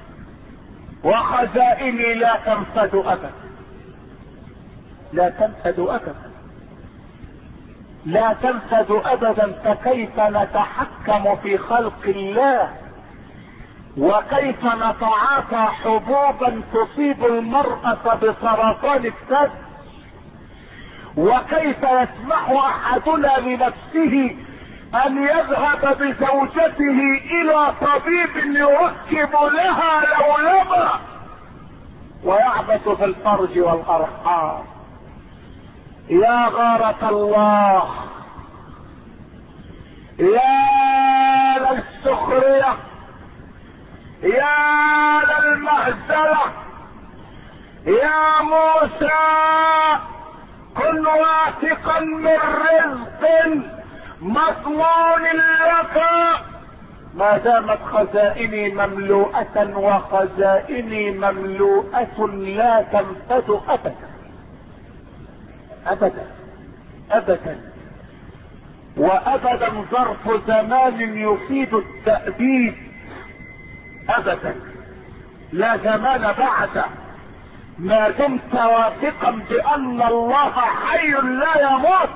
وخزائني لا تنفد ابدا. لا تنفد ابدا، لا تنفد ابدا. فكيف نتحكم في خلق الله؟ وكيف نتعاطى حبوبا تصيب المرأة بسرطان الثدي؟ وكيف يسمح احدنا لنفسه ان يذهب بزوجته الى طبيب يركب لها لولبة ويعبث في الفرج والارحام؟ يا غارة الله، يا للسخرية، يا للمهزلة. يا موسى كن واثقا من رزق مضمون لك ما دامت خزائني مملوءة، وخزائني مملوءة لا تنفد ابدا ابدا ابدا. وابدا ظرف زمان يفيد التأبيد ابدا، لا زمان بعده. ما دمت واثقا بان الله حي لا يموت،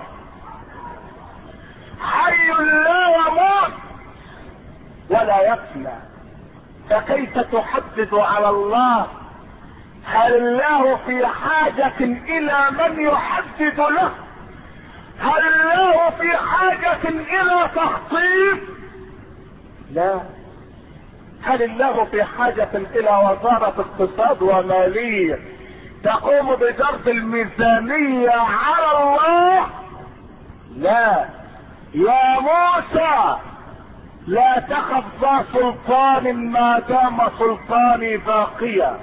حي لا يموت ولا يفنى، فكيف تحدد على الله؟ هل الله في حاجة الى من يحدد له؟ هل الله في حاجة الى تخطيط؟ لا. هل الله في حاجة الى وزارة اقتصاد ومالية تقوم بجرد الميزانية على الله؟ لا. يا موسى لا تخف ذا سلطان ما دام سلطاني باقيا،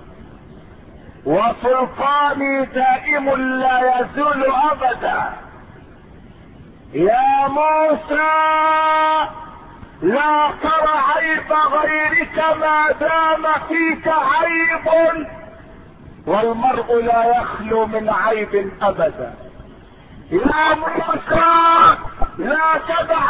وسلطاني دائم لا يزول ابدا. يا موسى لا ترى عيب غيرك ما دام فيك عيب، والمرء لا يخلو من عيب ابدا. يا موسى لا تدع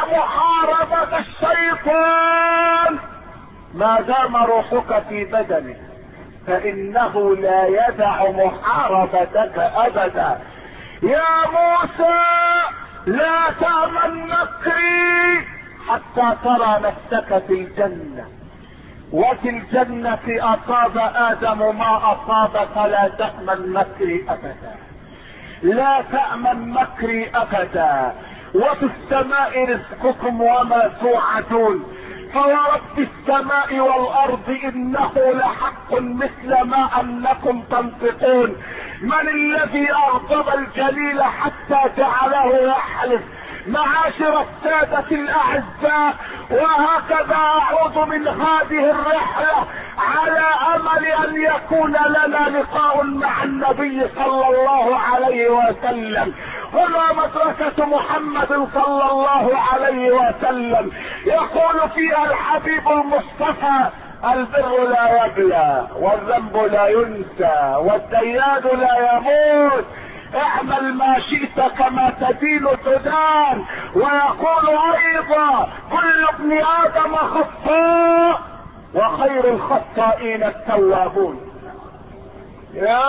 محاربة الشيطان ما دام روحك في بدنك. فانه لا يدع محاربتك ابدا. يا موسى لا تأمن مكري حتى ترى نفسك في الجنة، وفي الجنة اصاب ادم ما اصاب، فلا تأمن مكري ابدا، لا تأمن مكري ابدا. وفي السماء رزقكم وما توعدون، فورب السماء والارض انه لحق مثل ما انكم تنطقون. من الذي اغضب الجليل حتى جعله يحلف؟ معاشر السادة الاعزاء، وهكذا اعود من هذه الرحلة على امل ان يكون لنا لقاء مع النبي صلى الله عليه وسلم. هنا مدرسة محمد صلى الله عليه وسلم، يقول فيها الحبيب المصطفى: البر لا يبلى، والذنب لا ينسى، والديان لا يموت، اعمل ما شئت كما تدين تدان. ويقول ايضا: كل ابن ادم خطاء وخير الخطائين التوابون. يا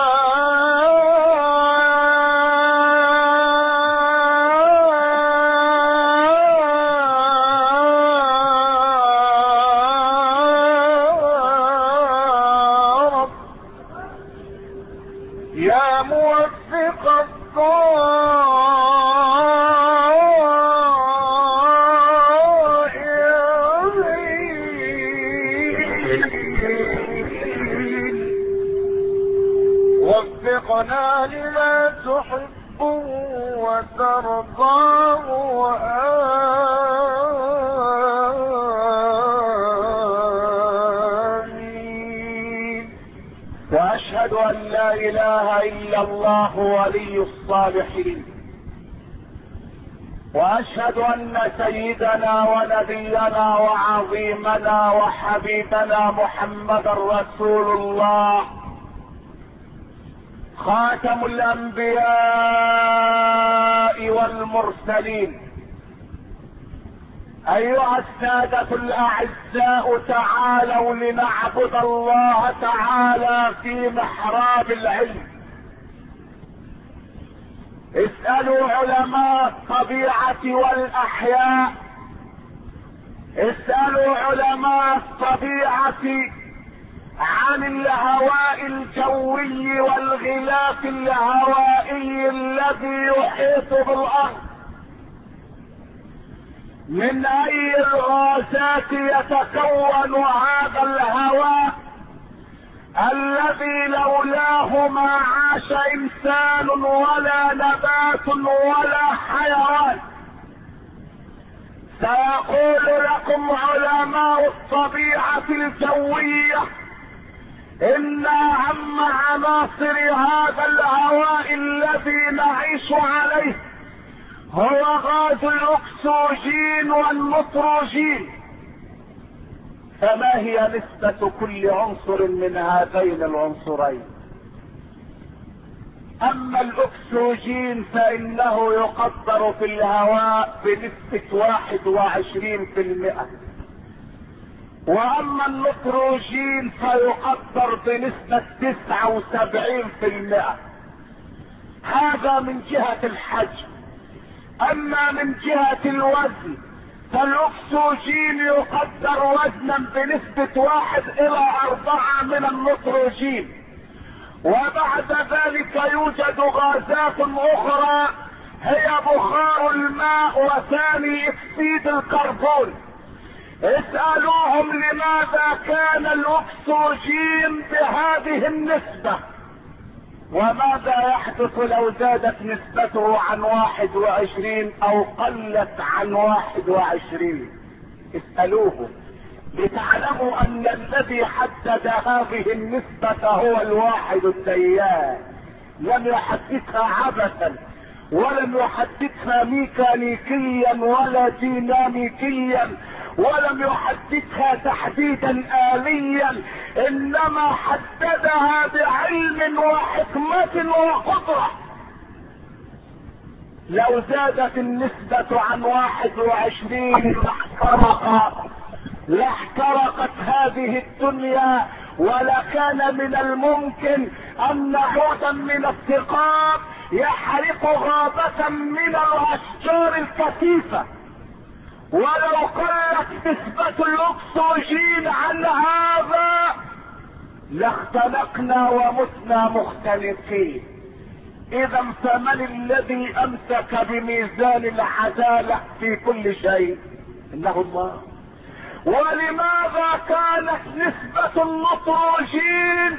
رب يا موفق وفقنا لما تحب وترضاه آمين. وأشهد أن لا إله إلا الله ولي الصالحين، وأشهد أن سيدنا ونبينا وعظيمنا وحبيبنا محمدا رسول الله، خاتم الانبياء والمرسلين. ايها السادة الاعزاء، تعالوا لنعبد الله تعالى في محراب العلم. اسألوا علماء الطبيعة والاحياء، اسألوا علماء الطبيعة عن الهواء الجوي والغلاف الهوائي الذي يحيط بالارض، من اي الغازات يتكون هذا الهواء الذي لولاه ما عاش انسان ولا نبات ولا حيوان. سيقول لكم علماء الطبيعة الجوية ان اهم عناصر هذا الهواء الذي نعيش عليه هو غاز الاكسجين والنيتروجين. فما هي نسبة كل عنصر من هذين العنصرين؟ اما الاكسجين فانه يقدر في الهواء بنسبة 21%، واما النيتروجين فيقدر بنسبة 79%. هذا من جهة الحجم. اما من جهة الوزن فالاكسجين يقدر وزنا بنسبة 1:4 من النيتروجين، وبعد ذلك يوجد غازات اخرى هي بخار الماء وثاني اكسيد الكربون. اسألوهم لماذا كان الاكسجين بهذه النسبة، وماذا يحدث لو زادت نسبته عن 21 او قلت عن 21؟ اسألوه لتعلموا ان الذي حدد هذه النسبة هو الواحد الديان، لم يحددها عبثا، ولم يحددها ميكانيكيا ولا ديناميكيا، ولم يحددها تحديدا آليا، انما حددها بعلم وحكمة وقدرة. لو زادت النسبة عن 21 لاحترقت هذه الدنيا ولكان من الممكن ان عودا من الثقاب يحرق غابة من الاشجار الكثيفة، ولو قلت نسبة الاكسجين عن هذا لاختنقنا ومتنا مختنقين. اذا فمن الذي امسك بميزان العدالة في كل شيء؟ انه الله. ولماذا كانت نسبة النيتروجين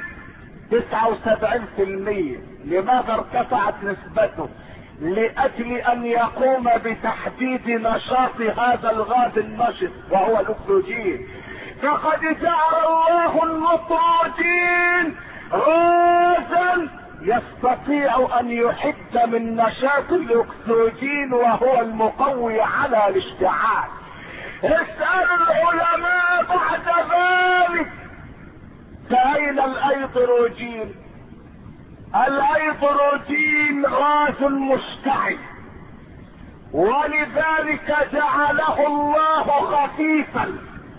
79%؟ لماذا ارتفعت نسبته؟ لاجل ان يقوم بتحديد نشاط هذا الغاز النشط وهو الاكسجين. فقد جعل الله النيتروجين غازا يستطيع ان يحد من نشاط الاكسجين وهو المقوي على الاشتعال. اسأل العلماء بعد ذلك فأين الايدروجين؟ الايدروجين غاز مشتعل، ولذلك جعله الله خفيفا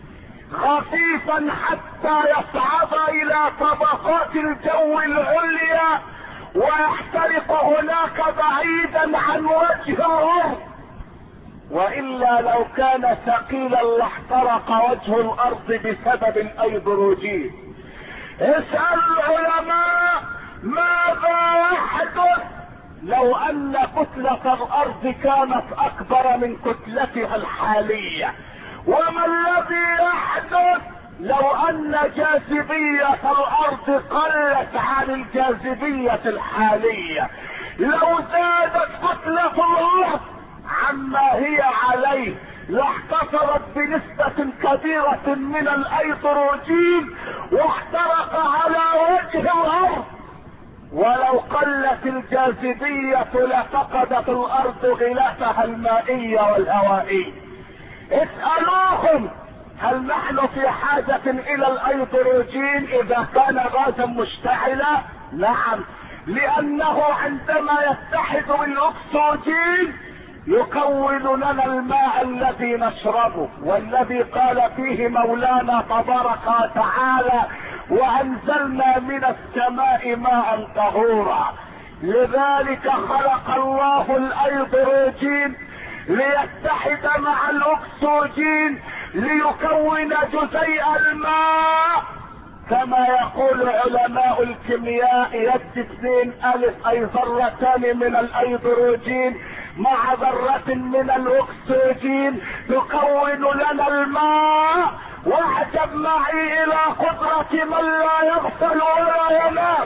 حتى يصعد الى طبقات الجو العليا ويحترق هناك بعيدا عن وجه الارض، والا لو كان ثقيلا لاحترق وجه الارض بسبب الايدروجين. اسأل العلماء ماذا يحدث لو ان كتلة الارض كانت اكبر من كتلتها الحالية؟ وما الذي يحدث لو ان جاذبية الارض قلت عن الجاذبية الحالية؟ لو زادت كتلة الارض عما هي عليه لاحتفظت بنسبة كبيرة من الايدروجين واحترق على وجه الارض، ولو قلت الجاذبية لفقدت الارض غلافها المائي والهوائي. اسألوهم هل نحن في حاجة الى الايدروجين اذا كان غازا مشتعلا؟ نعم، لانه عندما يتحد بالاكسجين يكون لنا الماء الذي نشربه، والذي قال فيه مولانا تبارك وتعالى وانزلنا من السماء ماء طهورا. لذلك خلق الله الايدروجين ليتحد مع الاكسجين ليكون جزيء الماء، كما يقول علماء الكيمياء يد 2 الف اي ذرتان من الايدروجين مع ذرة من الاكسجين تكون لنا الماء. واعجب معي الى قدرة من لا يغفل ولا ينام.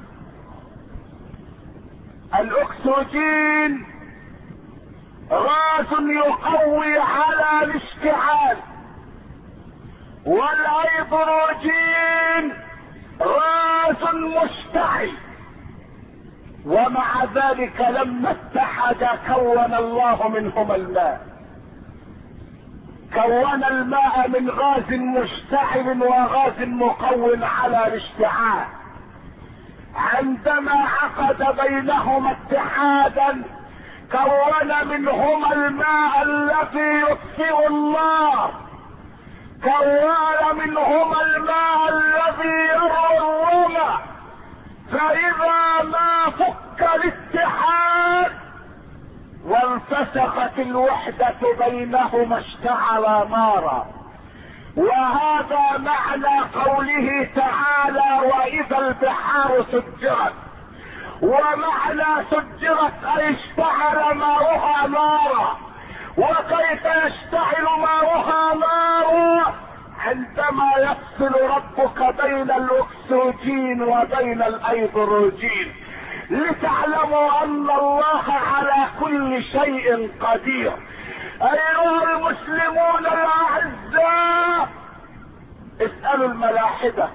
الاكسجين غاز يقوي على الاشتعال، والايدروجين غاز مشتعل، ومع ذلك لما اتحد كون الله منهما الماء. كون الماء من غاز مشتعل وغاز مقوم على الاشتعال. عندما عقد بينهما اتحادا كون منهما الماء الذي يطفئ النار، كون منهما الماء الذي يروي الرمى. فاذا ما فك الاتحاد وانفسخت الوحدة بينهما اشتعل نارا. وهذا معنى قوله تعالى واذا البحار سجرت، ومعنى سجرت اي اشتعل ماؤها نارا. وكيف يشتعل ماؤها نارا؟ عندما يفصل ربك بين الاكسجين وبين الايدروجين، لتعلموا ان الله على كل شيء قدير. ايها المسلمون الاعزاء، اسألوا الملاحدة،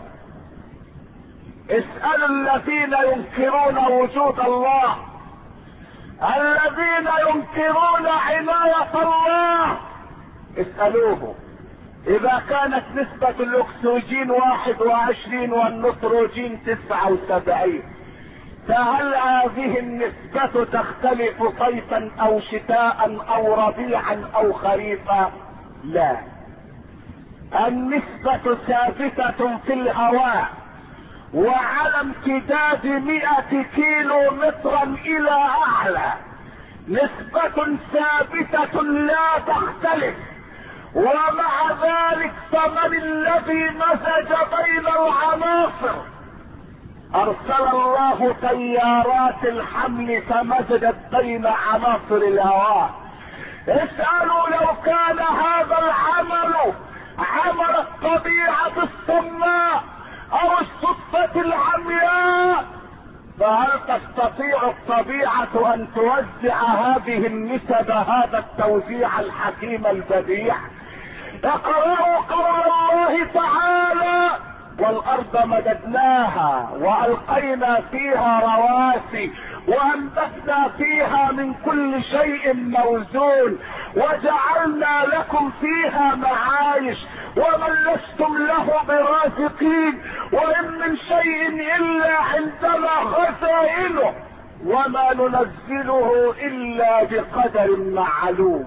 اسألوا الذين ينكرون وجود الله، الذين ينكرون عناية الله، اسألوه اذا كانت نسبة الاكسجين 21 والنيتروجين 79، فهل هذه النسبة تختلف صيفا او شتاء او ربيعا او خريفا؟ لا. النسبة ثابتة في الهواء، وعلى امتداد 100 كيلو مترا الى اعلى نسبة ثابتة لا تختلف. ومع ذلك فمن الذي مزج بين العناصر؟ ارسل الله طيارات الحمل فمزجت بين عناصر الهواء. اسألوا لو كان هذا العمل عمل الطبيعة الصماء او الصدفة العمياء، فهل تستطيع الطبيعة ان توزع هذه النسب هذا التوزيع الحكيم البديع؟ اقرأوا قول الله تعالى: والارض مددناها والقينا فيها رواسي وانبتنا فيها من كل شيء موزون وجعلنا لكم فيها معايش ومن لستم له برازقين وان من شيء الا عندنا خزائنه وما ننزله الا بقدر معلوم.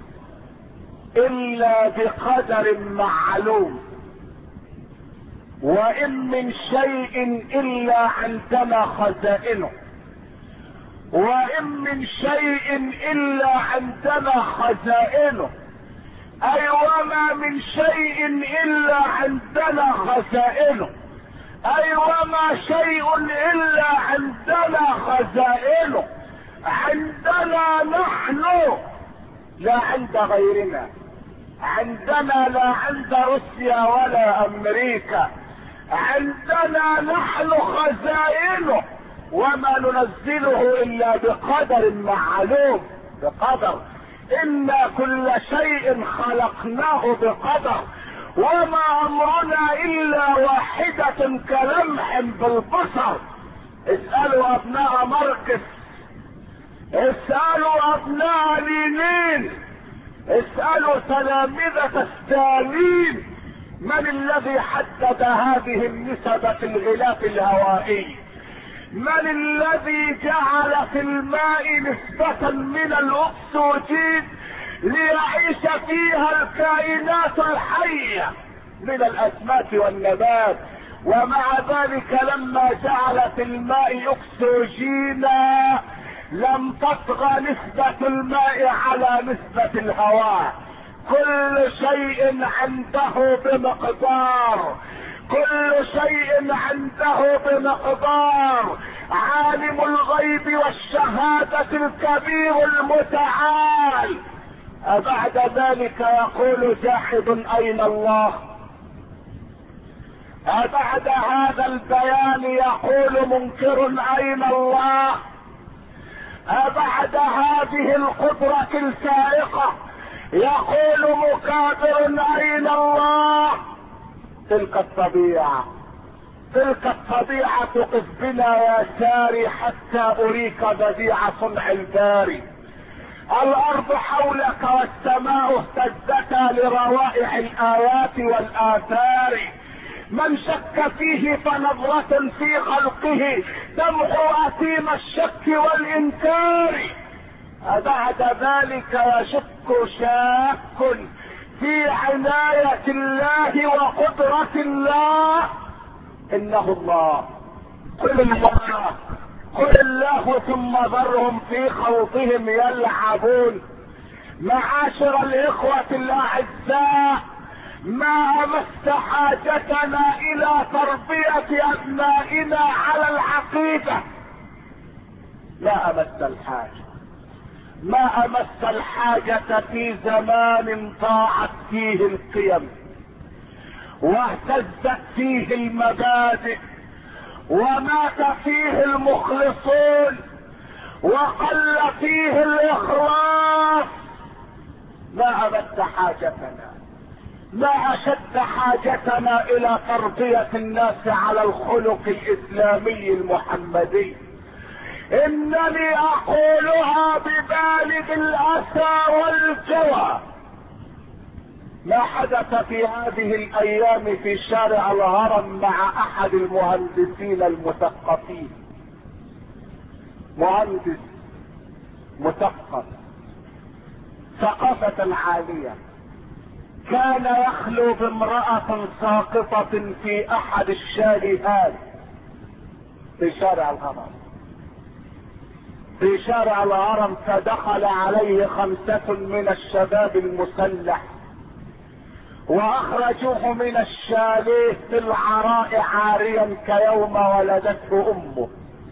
الا بقدر معلوم. وان من شيء الا عندنا خزائنه. وان من شيء الا عندنا خزائنه. اي وما من شيء الا عندنا خزائنه. اي وما شيء الا عندنا خزائنه. عندنا نحن لا عند غيرنا. عندنا لا عند روسيا ولا امريكا. عندنا نحن خزائنه وما ننزله الا بقدر معلوم. بقدر. انا كل شيء خلقناه بقدر وما امرنا الا واحدة كلمح بالبصر. اسألوا ابناء ماركس، اسألوا ابناء لينين، اسألوا تلامذة ستالين من الذي حدد هذه النسب في الغلاف الهوائي؟ من الذي جعل في الماء نسبة من الاكسجين ليعيش فيها الكائنات الحية من الاسماك والنبات؟ ومع ذلك لما جعل في الماء اكسجينا لم تطغى نسبة الماء على نسبة الهواء. كل شيء عنده بمقدار. كل شيء عنده بمقدار. عالم الغيب والشهادة الكبير المتعال. أبعد ذلك يقول جاحد أين الله؟ أبعد هذا البيان يقول منكر أين الله؟ أبعد هذه القدرة الفائقة يقول مكابر أين الله؟ تلك الطبيعة. تلك الطبيعة قف بنا يا ساري حتى أريك بديع صنع الباري. الأرض حولك والسماء اهتزتا لروائع الآيات والآثار. من شك فيه فنظرة في خلقه تمحو أثيم الشك والإنكار. أبعد ذلك يشك شاك في عناية الله وقدرة الله. إنه الله. قل الله. قل الله ثم ذرهم في خوضهم يلعبون. معاشر الإخوة الأعزاء، ما أمس حاجتنا إلى تربية أبنائنا على العقيدة. لا أمس الحاجة. ما أمس الحاجة في زمان ضاعت فيه القيم واهتزت فيه المبادئ ومات فيه المخلصون وقل فيه الإخلاص. ما أمس حاجتنا. ما أشد حاجتنا إلى تربية الناس على الخلق الإسلامي المحمدي. إنني أقولها ببالغ الأسى والجوى. ما حدث في هذه الأيام في شارع الهرم مع أحد المهندسين المثقفين. مهندس مثقف ثقافة عالية كان يخلو بامرأة ساقطة في احد الشاليهات في شارع الهرم، في شارع الهرم. فدخل عليه 5 من الشباب المسلح واخرجوه من الشاليه في العراء عاريا كيوم ولدته امه.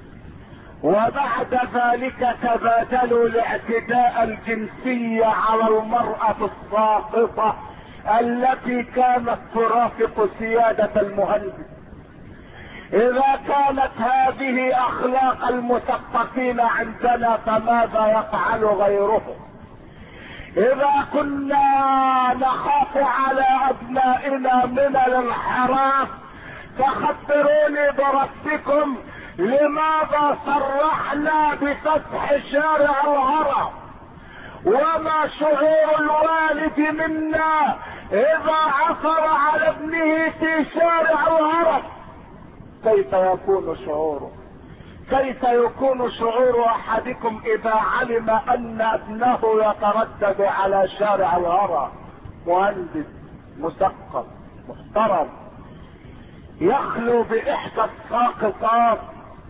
وبعد ذلك تبادلوا الاعتداء الجنسي على المرأة الساقطة التي كانت ترافق سيادة المهندس. اذا كانت هذه اخلاق المثقفين عندنا فماذا يفعل غيرهم؟ اذا كنا نخاف على ابنائنا من الانحراف فخبروني بربكم لماذا صرحنا بفتح شارع الهرم؟ وما شعور الوالد منا اذا عثر على ابنه في شارع الهرم؟ كيف يكون شعوره؟ كيف يكون شعور احدكم اذا علم ان ابنه يتردد على شارع الهرم؟ مهندس مثقف محترم يخلو باحدى الساقطات،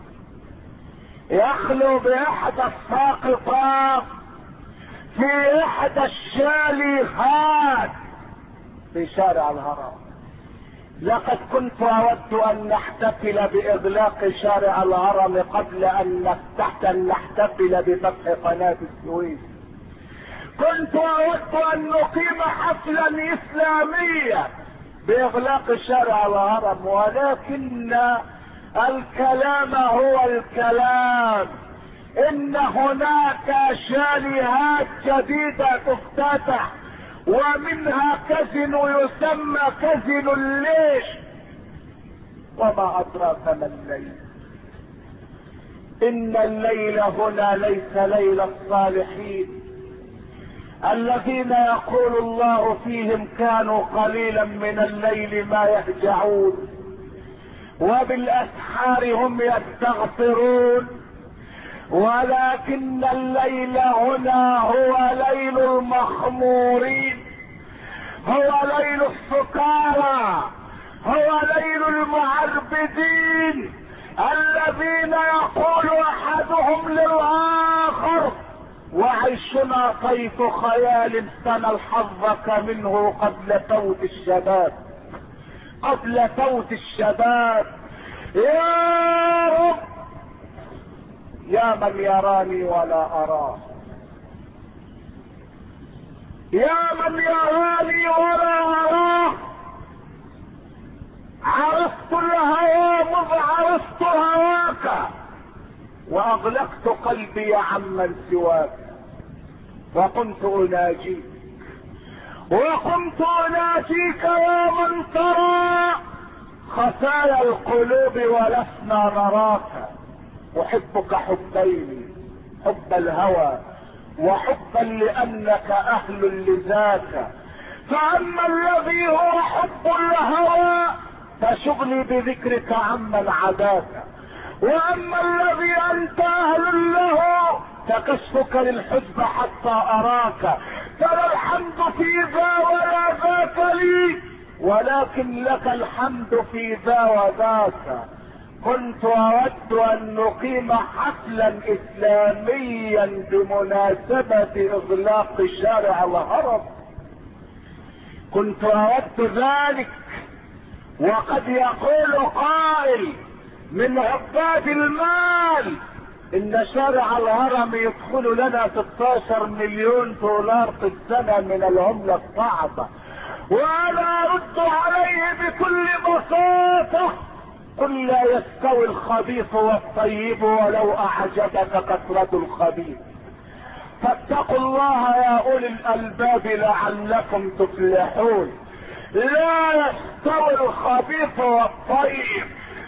يخلو باحدى الساقطات في احدى الشاليهات في شارع الهرم. لقد كنت اود ان نحتفل باغلاق شارع الهرم قبل ان نحتفل بفتح قناة السويس. كنت اود ان نقيم حفلا اسلاميا باغلاق شارع الهرم، ولكن الكلام هو الكلام. ان هناك شاليهات جديدة تفتتح ومنها كازينو يسمى كازينو الليش. وما ادراك ما الليل؟ ان الليل هنا ليس ليل الصالحين الذين يقول الله فيهم كانوا قليلا من الليل ما يهجعون وبالاسحار هم يستغفرون. ولكن الليل هنا هو ليل المخمورين، هو ليل السكارى، هو ليل المعربدين الذين يقول احدهم للاخر وعيشنا طيف خيال سنلحظ حظك منه قبل فوت الشباب، قبل فوت الشباب. يا رب يا من يراني ولا اراه، يا من يراني ولا اراه، عرفت الهوى مذ عرفت هواك واغلقت قلبي عمن سواك وكنت اناجيك وكنت اناجيك يا من ترى خفايا القلوب ولسنا نراك. احبك حبين، حب الهوى وحبا لانك اهل لذاك. فاما الذي هو حب الهوى فشغلي بذكرك عمن عداك، واما الذي انت اهل له فكشفك للحب حتى اراك. فلا الحمد في ذا ولا ذاك لي ولكن لك الحمد في ذا وذاك. كنت اود ان نقيم حفلا اسلاميا بمناسبة اغلاق شارع الهرم، كنت اود ذلك. وقد يقول قائل من عباد المال ان شارع الهرم يدخل لنا 16 مليون دولار في السنة من العملة الصعبة. وانا ارد عليه بكل بساطة قل لا يستوي الخبيث والطيب ولو اعجبك كثرة الخبيث. فاتقوا الله يا اولي الالباب لعلكم تفلحون. لا يستوي الخبيث والطيب.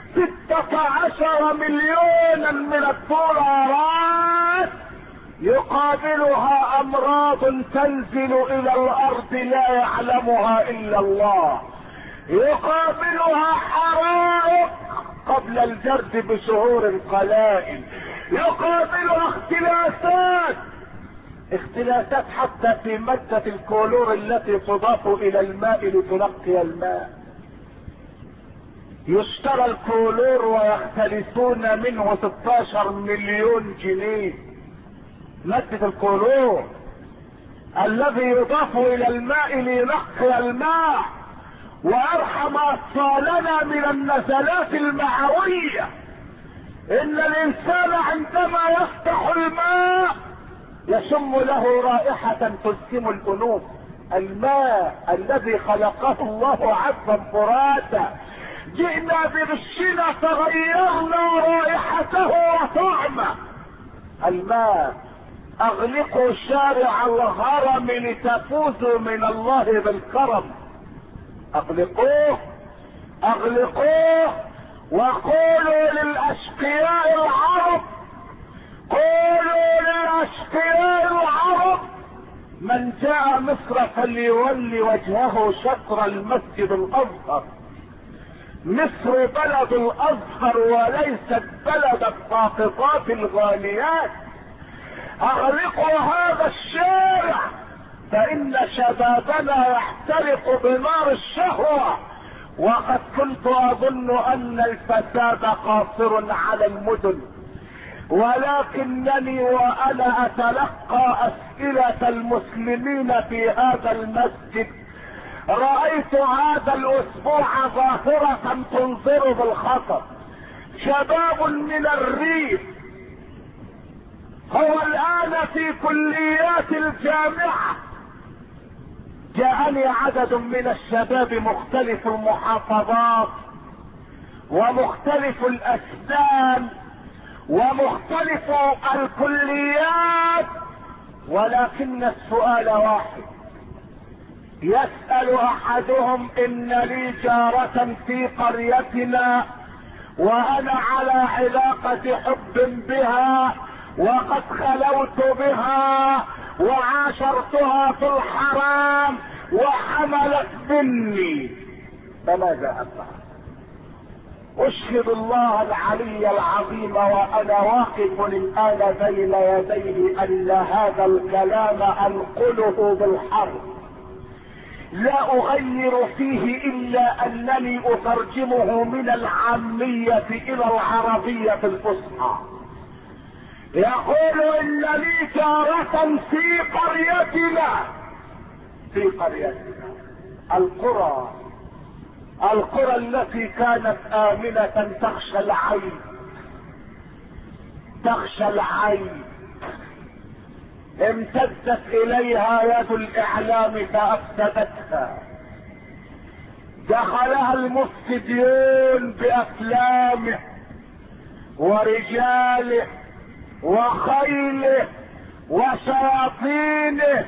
16 مليونا من الدولارات يقابلها امراض تنزل الى الارض لا يعلمها الا الله، يقابلها حرائق قبل الجرد بشهور قلائل، يقابلها اختلافات اختلافات حتى في مادة الكلور التي تضاف الى الماء لتنقي الماء. يشترى الكلور ويختلفون منه 16 مليون جنيه. مادة الكلور الذي يضاف الى الماء لينقي الماء ويرحم اطفالنا من النزلات المعوية. ان الانسان عندما يفتح الماء يشم له رائحة تلسم الانوف. الماء الذي خلقه الله عذبا فراتا، جئنا بغشنا فغيرنا رائحته وطعمه. الماء اغلقوا شارع الهرم لتفوزوا من الله بالكرم. اغلقوه اغلقوه وقولوا للاشقياء العرب، قولوا للاشقياء العرب من جاء مصر فليولي وجهه شطر المسجد الازهر. مصر بلد الازهر وليست بلد الساقطات الغاليات. اغلقوا هذا الشارع فان شبابنا يحترق بنار الشهوة. وقد كنت اظن ان الفساد قاصر على المدن، ولكنني وانا اتلقى اسئلة المسلمين في هذا المسجد رأيت هذا الاسبوع ظاهرة تنذر بالخطر. شباب من الريف هو الان في كليات الجامعة. جاءني عدد من الشباب مختلف المحافظات ومختلف الاسنان ومختلف الكليات، ولكن السؤال واحد. يسأل احدهم ان لي جارة في قريتنا وانا على علاقة حب بها وقد خلوت بها وعاشرتها في الحرام وحملت مني، فماذا افعل؟ اشهد الله العلي العظيم وانا واقف الان بين يديه ان هذا الكلام انقله بالحرف، لا اغير فيه الا انني اترجمه من العامية الى العربية الفصحى. يقول ان لي جارة في قريتنا، في قريتنا القرى التي كانت آمنة تخشى العين، تخشى العين، امتدت اليها يد الاعلام فافسدتها. دخلها المفسدون بافلامه ورجاله وخيله وشياطينه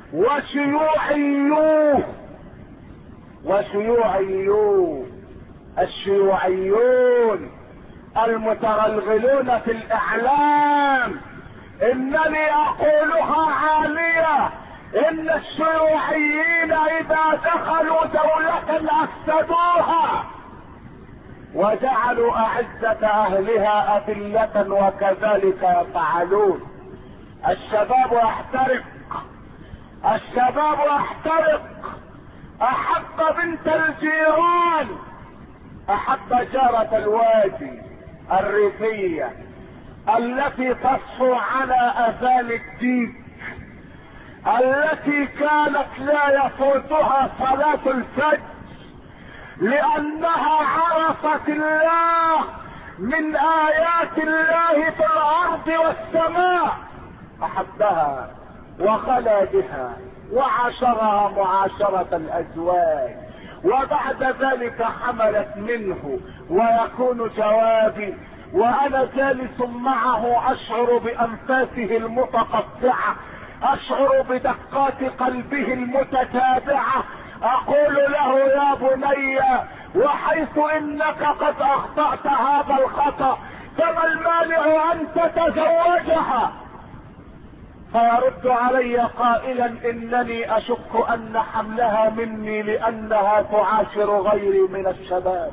وشيوعيوه الشيوعيون المتغلغلون في الاعلام. انني اقولها عالية، ان الشيوعيين اذا دخلوا دولة افسدوها وجعلوا اعزة اهلها اذلة وكذلك يفعلون. الشباب يحترق، الشباب يحترق. احب بنت الجيران، احب جارة الوادي الريفية التي تصحو على اذان الديك، التي كانت لا يفوتها صلاة الفجر لانها عرفت الله من ايات الله في الارض والسماء. احبها وخلى بها وعاشرها معاشرة الازواج، وبعد ذلك حملت منه. ويكون جوابي وانا جالس معه اشعر بانفاسه المتقطعة، اشعر بدقات قلبه المتتابعة. اقول له يا بني وحيث انك قد اخطأت هذا الخطأ فما المانع ان تتزوجها؟ فيرد علي قائلا انني اشك ان حملها مني لانها تعاشر غيري من الشباب.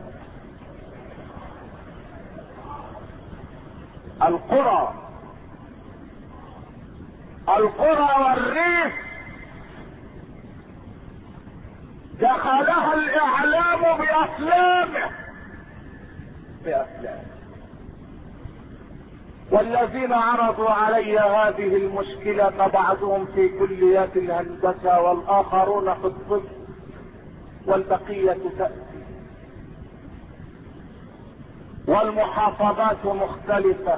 القرى والريف دخلها الاعلام بافلامه والذين عرضوا علي هذه المشكلة بعضهم في كليات الهندسة والاخرون في الطب والبقية تأتي، والمحافظات مختلفة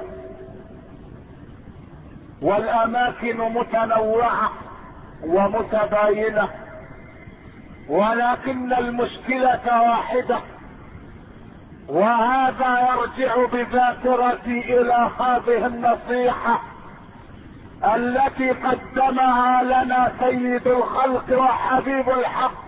والاماكن متنوعة ومتباينة، ولكن المشكلة واحدة، وهذا يرجع بذاكرتي الى هذه النصيحة التي قدمها لنا سيد الخلق وحبيب الحق،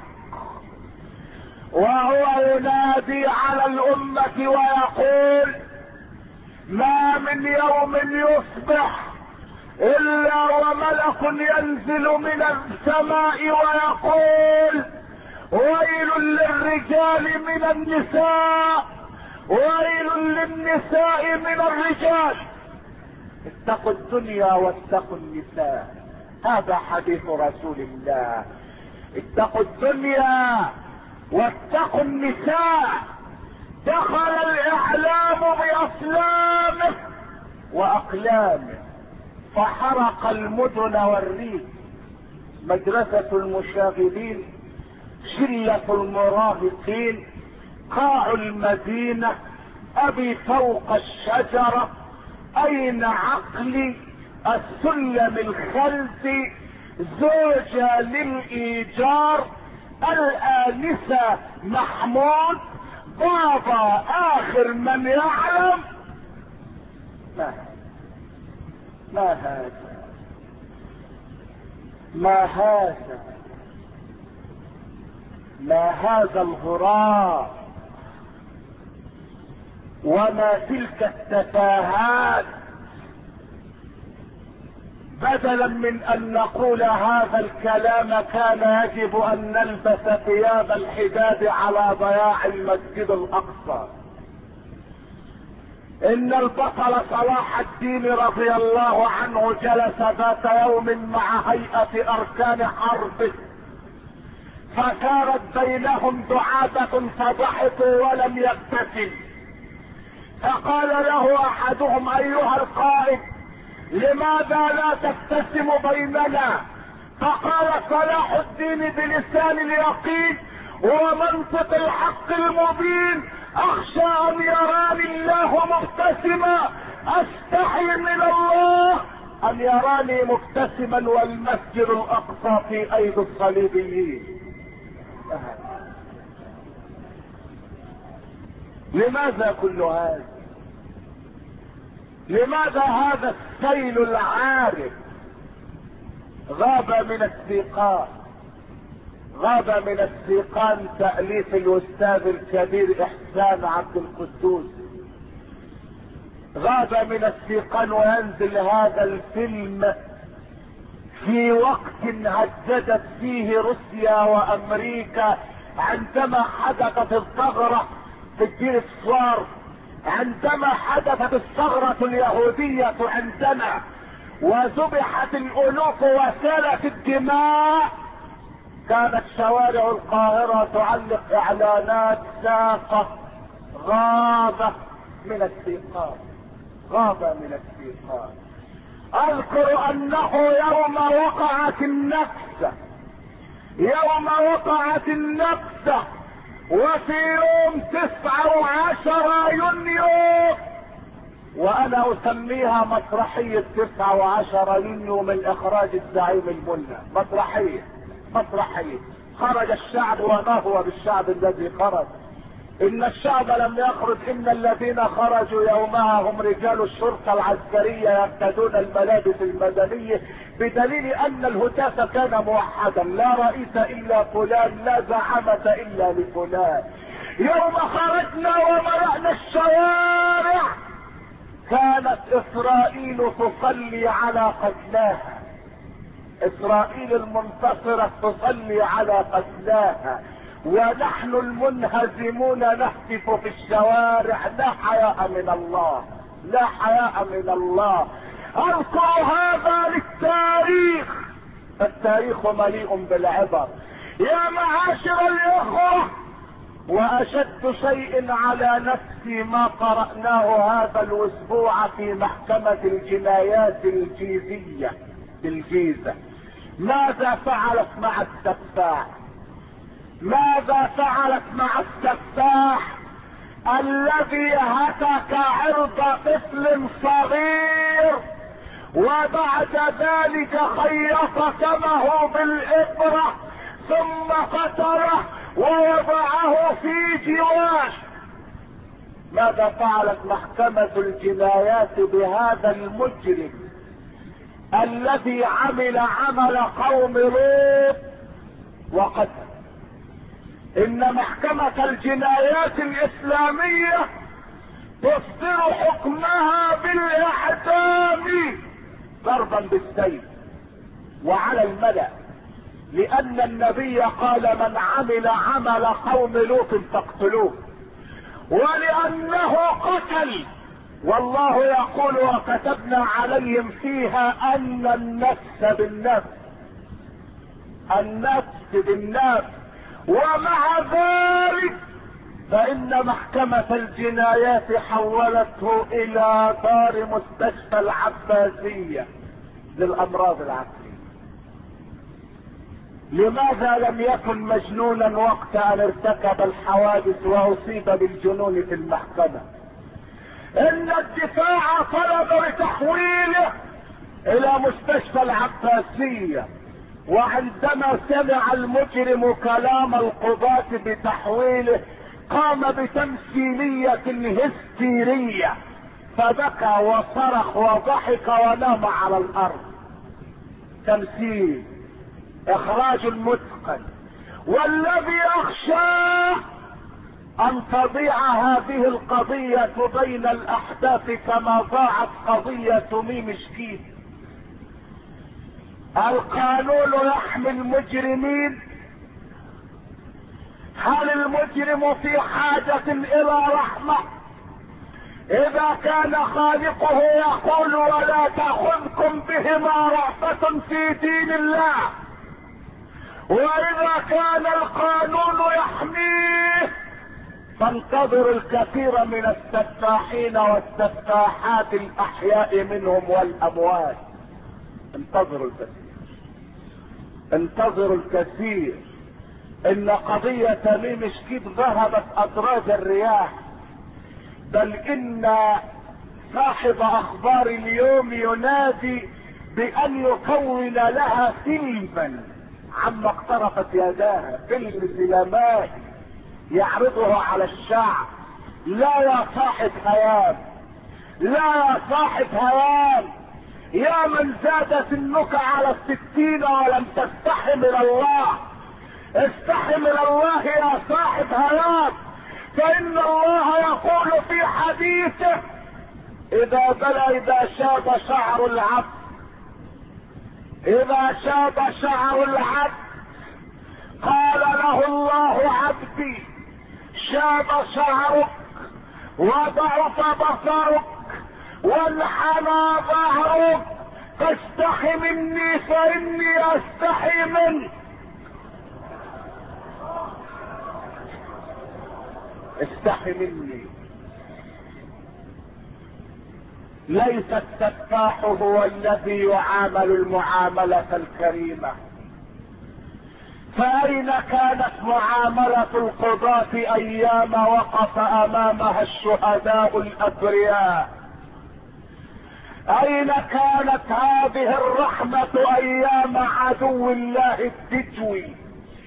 وهو ينادي على الامة ويقول: ما من يوم يصبح الا وملك ينزل من السماء ويقول: ويل للرجال من النساء، ويل للنساء من الرجال، اتقوا الدنيا واتقوا النساء. هذا حديث رسول الله. اتقوا الدنيا واتقوا النساء. دخل الاعلام بافلامه واقلامه فحرق المدن والريف، مدرسة المشاغبين، شلة المراهقين، قاع المدينة، ابي فوق الشجرة، اين عقلي، السلم الخلفي، زوجة للايجار، الآنسة محمود، بابا اخر من يعلم. ما هذا ما هذا ما هذا الهراء وما تلك التفاهات. بدلا من ان نقول هذا الكلام كان يجب ان نلبس ثياب الحداد على ضياع المسجد الاقصى. ان البطل صلاح الدين رضي الله عنه جلس ذات يوم مع هيئة اركان حربه، فكانت بينهم دعابة فضحكوا ولم يبتسم، فقال له احدهم: ايها القائد، لماذا لا تبتسم بيننا؟ فقال صلاح الدين بلسان اليقين ومنطق الحق المبين: اخشى ان يراني الله مبتسما، استحي من الله ان يراني مبتسما والمسجد الاقصى في ايدي الصليبيين. لماذا كل هذا؟ لماذا هذا السيل العارف؟ غاب من السيقان، غاب من السيقان تأليف الاستاذ الكبير احسان عبد القدوس، غاب من السيقان وينزل هذا الفيلم في وقت هددت فيه روسيا وامريكا، عندما حدثت الثغرة في الدير الصوار، عندما حدثت الثغرة اليهودية عندنا وذبحت الالوف وسالت الدماء، كانت شوارع القاهرة تعلق اعلانات ساقة. غاب من السيقان، غاب من السيقان. اذكر انه يوم وقعت النكسة، يوم وقعت النكسة وفي يوم 19 يونيو، وانا اسميها مسرحية 19 يونيو من اخراج الزعيم الملا، مسرحية خرج الشعب. وما هو بالشعب الذي خرج؟ ان الشعب لم يخرج، ان الذين خرجوا يومها هم رجال الشرطة العسكرية يرتدون الملابس المدنية، بدليل ان الهتاف كان موحدا: لا رئيس الا فلان، لا زعامة الا لفلان. يوم خرجنا وملأنا الشوارع كانت اسرائيل تصلي على قتلاها، اسرائيل المنتصرة تصلي على قتلاها، ونحن المنهزمون نهتف في الشوارع: لا حياء من الله، لا حياء من الله. اذكر هذا للتاريخ، التاريخ مليء بالعبر. يا معاشر الاخوة، واشد شيء على نفسي ما قرأناه هذا الاسبوع في محكمة الجنايات الجيزية بالجيزة. ماذا فعلت مع السفاح؟ ماذا فعلت مع السفاح الذي هتك عرض طفل صغير وبعد ذلك خيط دمه بالإبرة ثم قتله ووضعه في جواه؟ ماذا فعلت محكمة الجنايات بهذا المجرم الذي عمل عمل قوم لوط وقتل؟ ان محكمة الجنايات الاسلامية تصدر حكمها بالاعدام ضربا بالسيف وعلى الملأ، لان النبي قال من عمل عمل قوم لوط فاقتلوه، ولانه قتل، والله يقول وكتبنا عليهم فيها ان النفس بالنفس، النفس بالنفس. ومع ذلك فان محكمة الجنايات حولته الى دار مستشفى العباسية للامراض العقلية. لماذا لم يكن مجنونا وقت ان ارتكب الحوادث واصيب بالجنون في المحكمة؟ ان الدفاع طلب بتحويله الى مستشفى العباسية، وعندما سمع المجرم كلام القضاة بتحويله قام بتمثيلية هستيرية، فبكى وصرخ وضحك ونام على الارض. تمثيل، اخراج متقن. والذي اخشاه ان تضيع هذه القضية بين الاحداث كما ضاعت قضية ميم شكيب. القانون يحمي المجرمين. هل المجرم في حاجة الى رحمة؟ اذا كان خالقه يقول ولا تأخذكم بهما رأفة في دين الله، واذا كان القانون يحميه، فانتظر الكثير من السفاحين والسفاحات الاحياء منهم والاموات. انتظروا الكثير، انتظروا الكثير. ان قضية ميم شكيب ذهبت ادراج الرياح، بل ان صاحب اخبار اليوم ينادي بان يكون لها فيلما عما اقترفت يداها، فيلم سينمائي يعرضه على الشعب. لا يا صاحب هيام، لا يا صاحب هيام، يا من زاد سنك على 60 ولم تستحي من الله، استحي من الله يا صاحب هيام. فان الله يقول في حديثه اذا شاب شعر العبد، اذا شاب شعر العبد قال له الله عبدي شاب شعرك وضعف بصرك وانحنى ظهرك فاستحي مني فاني استحي منك. استحي مني. ليس السفاح هو الذي يعامل المعاملة الكريمة. فأين كانت معاملة القضاة أيام وقف أمامها الشهداء الأبرياء؟ أين كانت هذه الرحمة أيام عدو الله الدجوي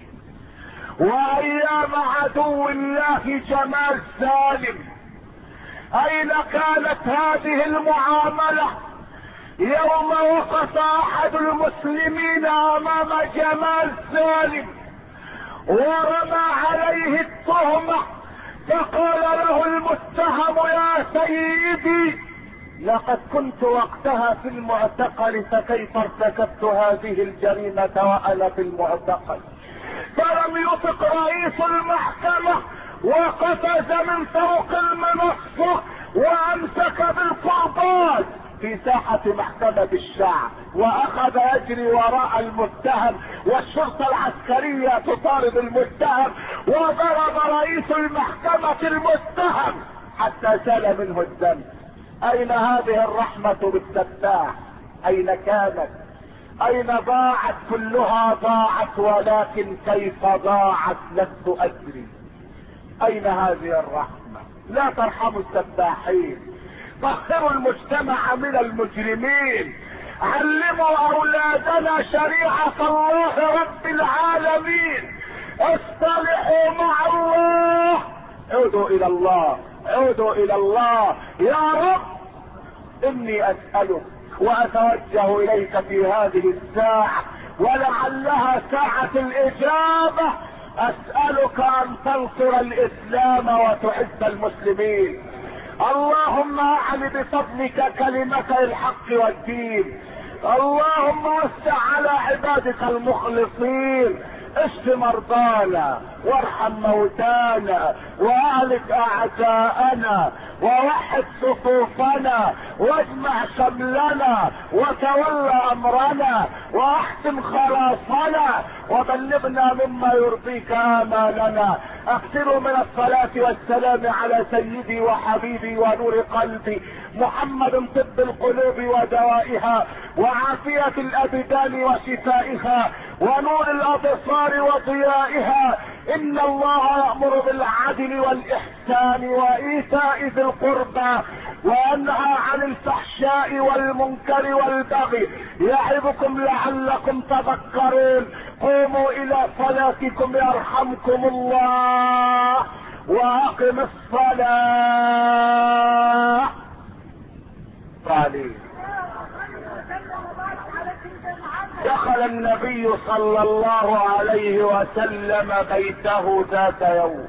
وأيام عدو الله جمال سالم؟ أين كانت هذه المعاملة يوم وقف أحد المسلمين أمام جمال سالم ورمى عليه التهمة فقال له المتهم يا سيدي لقد كنت وقتها في المعتقل فكيف ارتكبت هذه الجريمة وأنا في المعتقل؟ فلم يطق رئيس المحكمة وقفز من فوق المنصة وامسك بالقرباج في ساحة محكمة الشعب، واخذ يجري وراء المتهم، والشرطة العسكرية تطارد المتهم، وضرب رئيس المحكمة المتهم حتى سال منه الدم. اين هذه الرحمة بالسفاح؟ اين كانت؟ اين ضاعت؟ كلها ضاعت، ولكن كيف ضاعت لست ادري. اين هذه الرحمة؟ لا ترحموا السفاحين، طهروا المجتمع من المجرمين، علموا اولادنا شريعة الله رب العالمين، اصطلحوا مع الله، عودوا الى الله، عودوا الى الله. يا رب اني اسألك واتوجه اليك في هذه الساعة، ولعلها ساعة الاجابة، اسألك ان تنصر الاسلام وتعز المسلمين. اللهم اعل بفضلك كلمة الحق والدين. اللهم وسع على عبادك المخلصين، اشف مرضانا وارحم موتانا واهلك اعداءنا ووحد صفوفنا واجمع شملنا وتولى امرنا واحسن خلاصنا وبلغنا مما يرضيك امالنا. اكثروا من الصلاة والسلام على سيدي وحبيبي ونور قلبي محمد، طب القلوب ودوائها وعافية الابدان وشفائها ونور الابصار وضيائها. ان الله يأمر بالعدل والاحسان وايتاء ذي القربى وينهى عن الفحشاء والمنكر والبغي، يعظكم لعلكم تذكرون. قوموا الى صلاتكم يرحمكم الله، واقم الصلاة. دخل النبي صلى الله عليه وسلم بيته ذات يوم،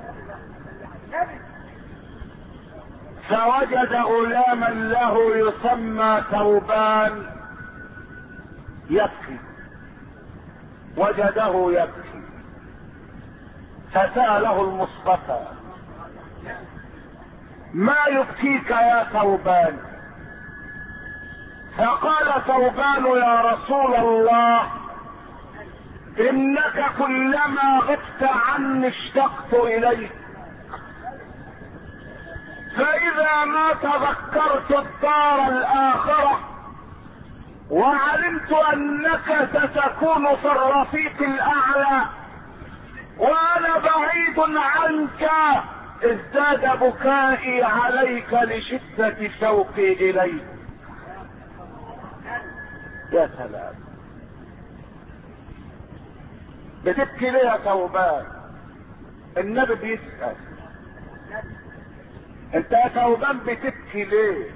فوجد غلاما له يسمى ثوبان يبكي، وجده يبكي، فسأله المصطفى: ما يبكيك يا ثوبان؟ فقال ثوبان: يا رسول الله، انك كلما غبت عني اشتقت اليك، فاذا ما تذكرت الدار الاخرة وعلمت انك ستكون في الرفيق الاعلى وانا بعيد عنك ازداد بكائي عليك لشدة شوقي اليك. يا سلام، بتبكي ليه يا ثوبان؟ النبي بيسأل، انت يا ثوبان بتبكي ليه؟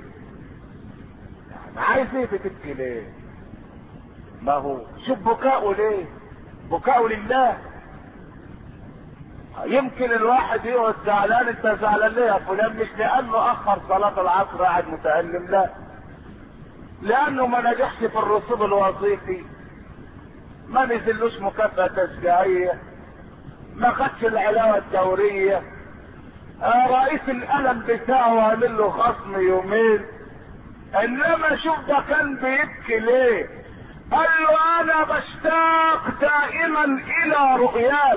عايز ايه بتبكي ليه؟ ما هو شوف بكاؤه ليه؟ بكاؤه لله. يمكن الواحد يقعد زعلان، انت زعلان ليه يا فلان؟ مش لانه اخر صلاة العصر قاعد متألم، لا، لانه ما نجحش في الرسوب الوظيفي، ما نزلوش مكافأة تشجيعية، ما خدش العلاوة الدورية، رئيس القلم بتاعه عامل له خصم يومين. انما شوف ده كان بيبكي ليه؟ قال له: انا بشتاق دائما الى رؤياك،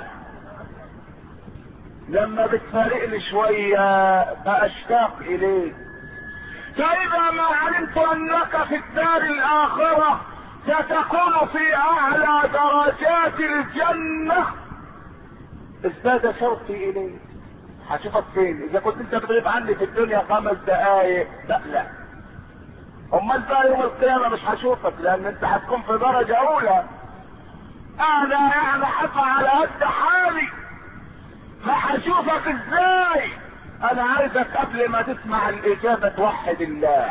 لما بتفارقني شوية باشتاق اليك، فاذا ما علمت انك في الدار الاخرة ستكون في اعلى درجات الجنة ازداد شوقي اليك. هشوفك فين؟ اذا كنت انت بتغيب عني في الدنيا 5 دقايق، لا، امال بقى يوم القيامة مش هشوفك، لان انت هتكون في درجة اولى. انا يعني حفى على قد حالي، فهشوفك ازاي؟ انا عايزك قبل ما تسمع الاجابة توحد الله.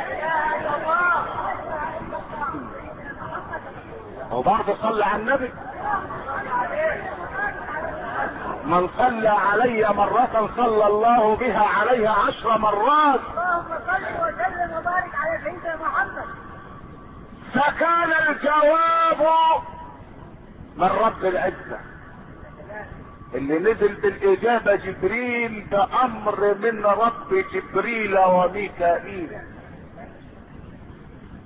وبعد صلى على النبي: من صلى علي مرة صلى الله بها عليها 10 مرات. اللهم صل وسلم وبارك على سيدنا محمد. فكان الجواب من رب العزة، اللي نزل بالاجابة جبريل بامر من رب جبريل وميكائيل.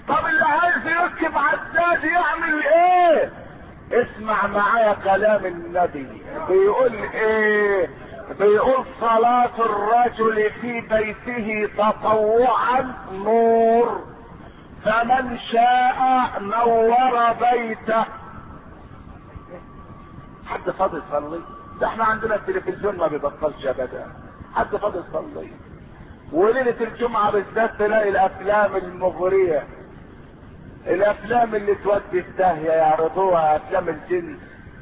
طب اللي عايز يركب عداد يعمل ايه؟ اسمع معايا كلام النبي بيقول ايه؟ بيقول صلاة الرجل في بيته تطوعا نور، فمن شاء نور بيته. حد فاضي يصلي؟ ده احنا عندنا التلفزيون ما بيبطلش ابدا. حد فاضي يصلي؟ وليلة الجمعة بالذات تلاقي الافلام المغرية، الافلام اللي تودي في داهية يعرضوها، افلام الجنس.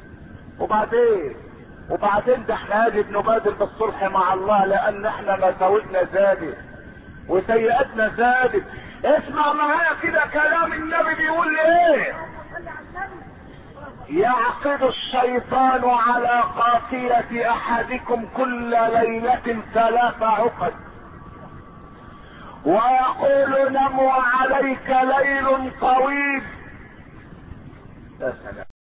وبعدين ده احنا يجب نبادر بالصلح مع الله، لان احنا مساوئنا زادت وسيئاتنا زادت. اسمع معايا كده كلام النبي بيقول ايه؟ يعقد الشيطان على قافية احدكم كل ليلة 3 عقد، ويقول نم عليك ليل طويل. يا سلام.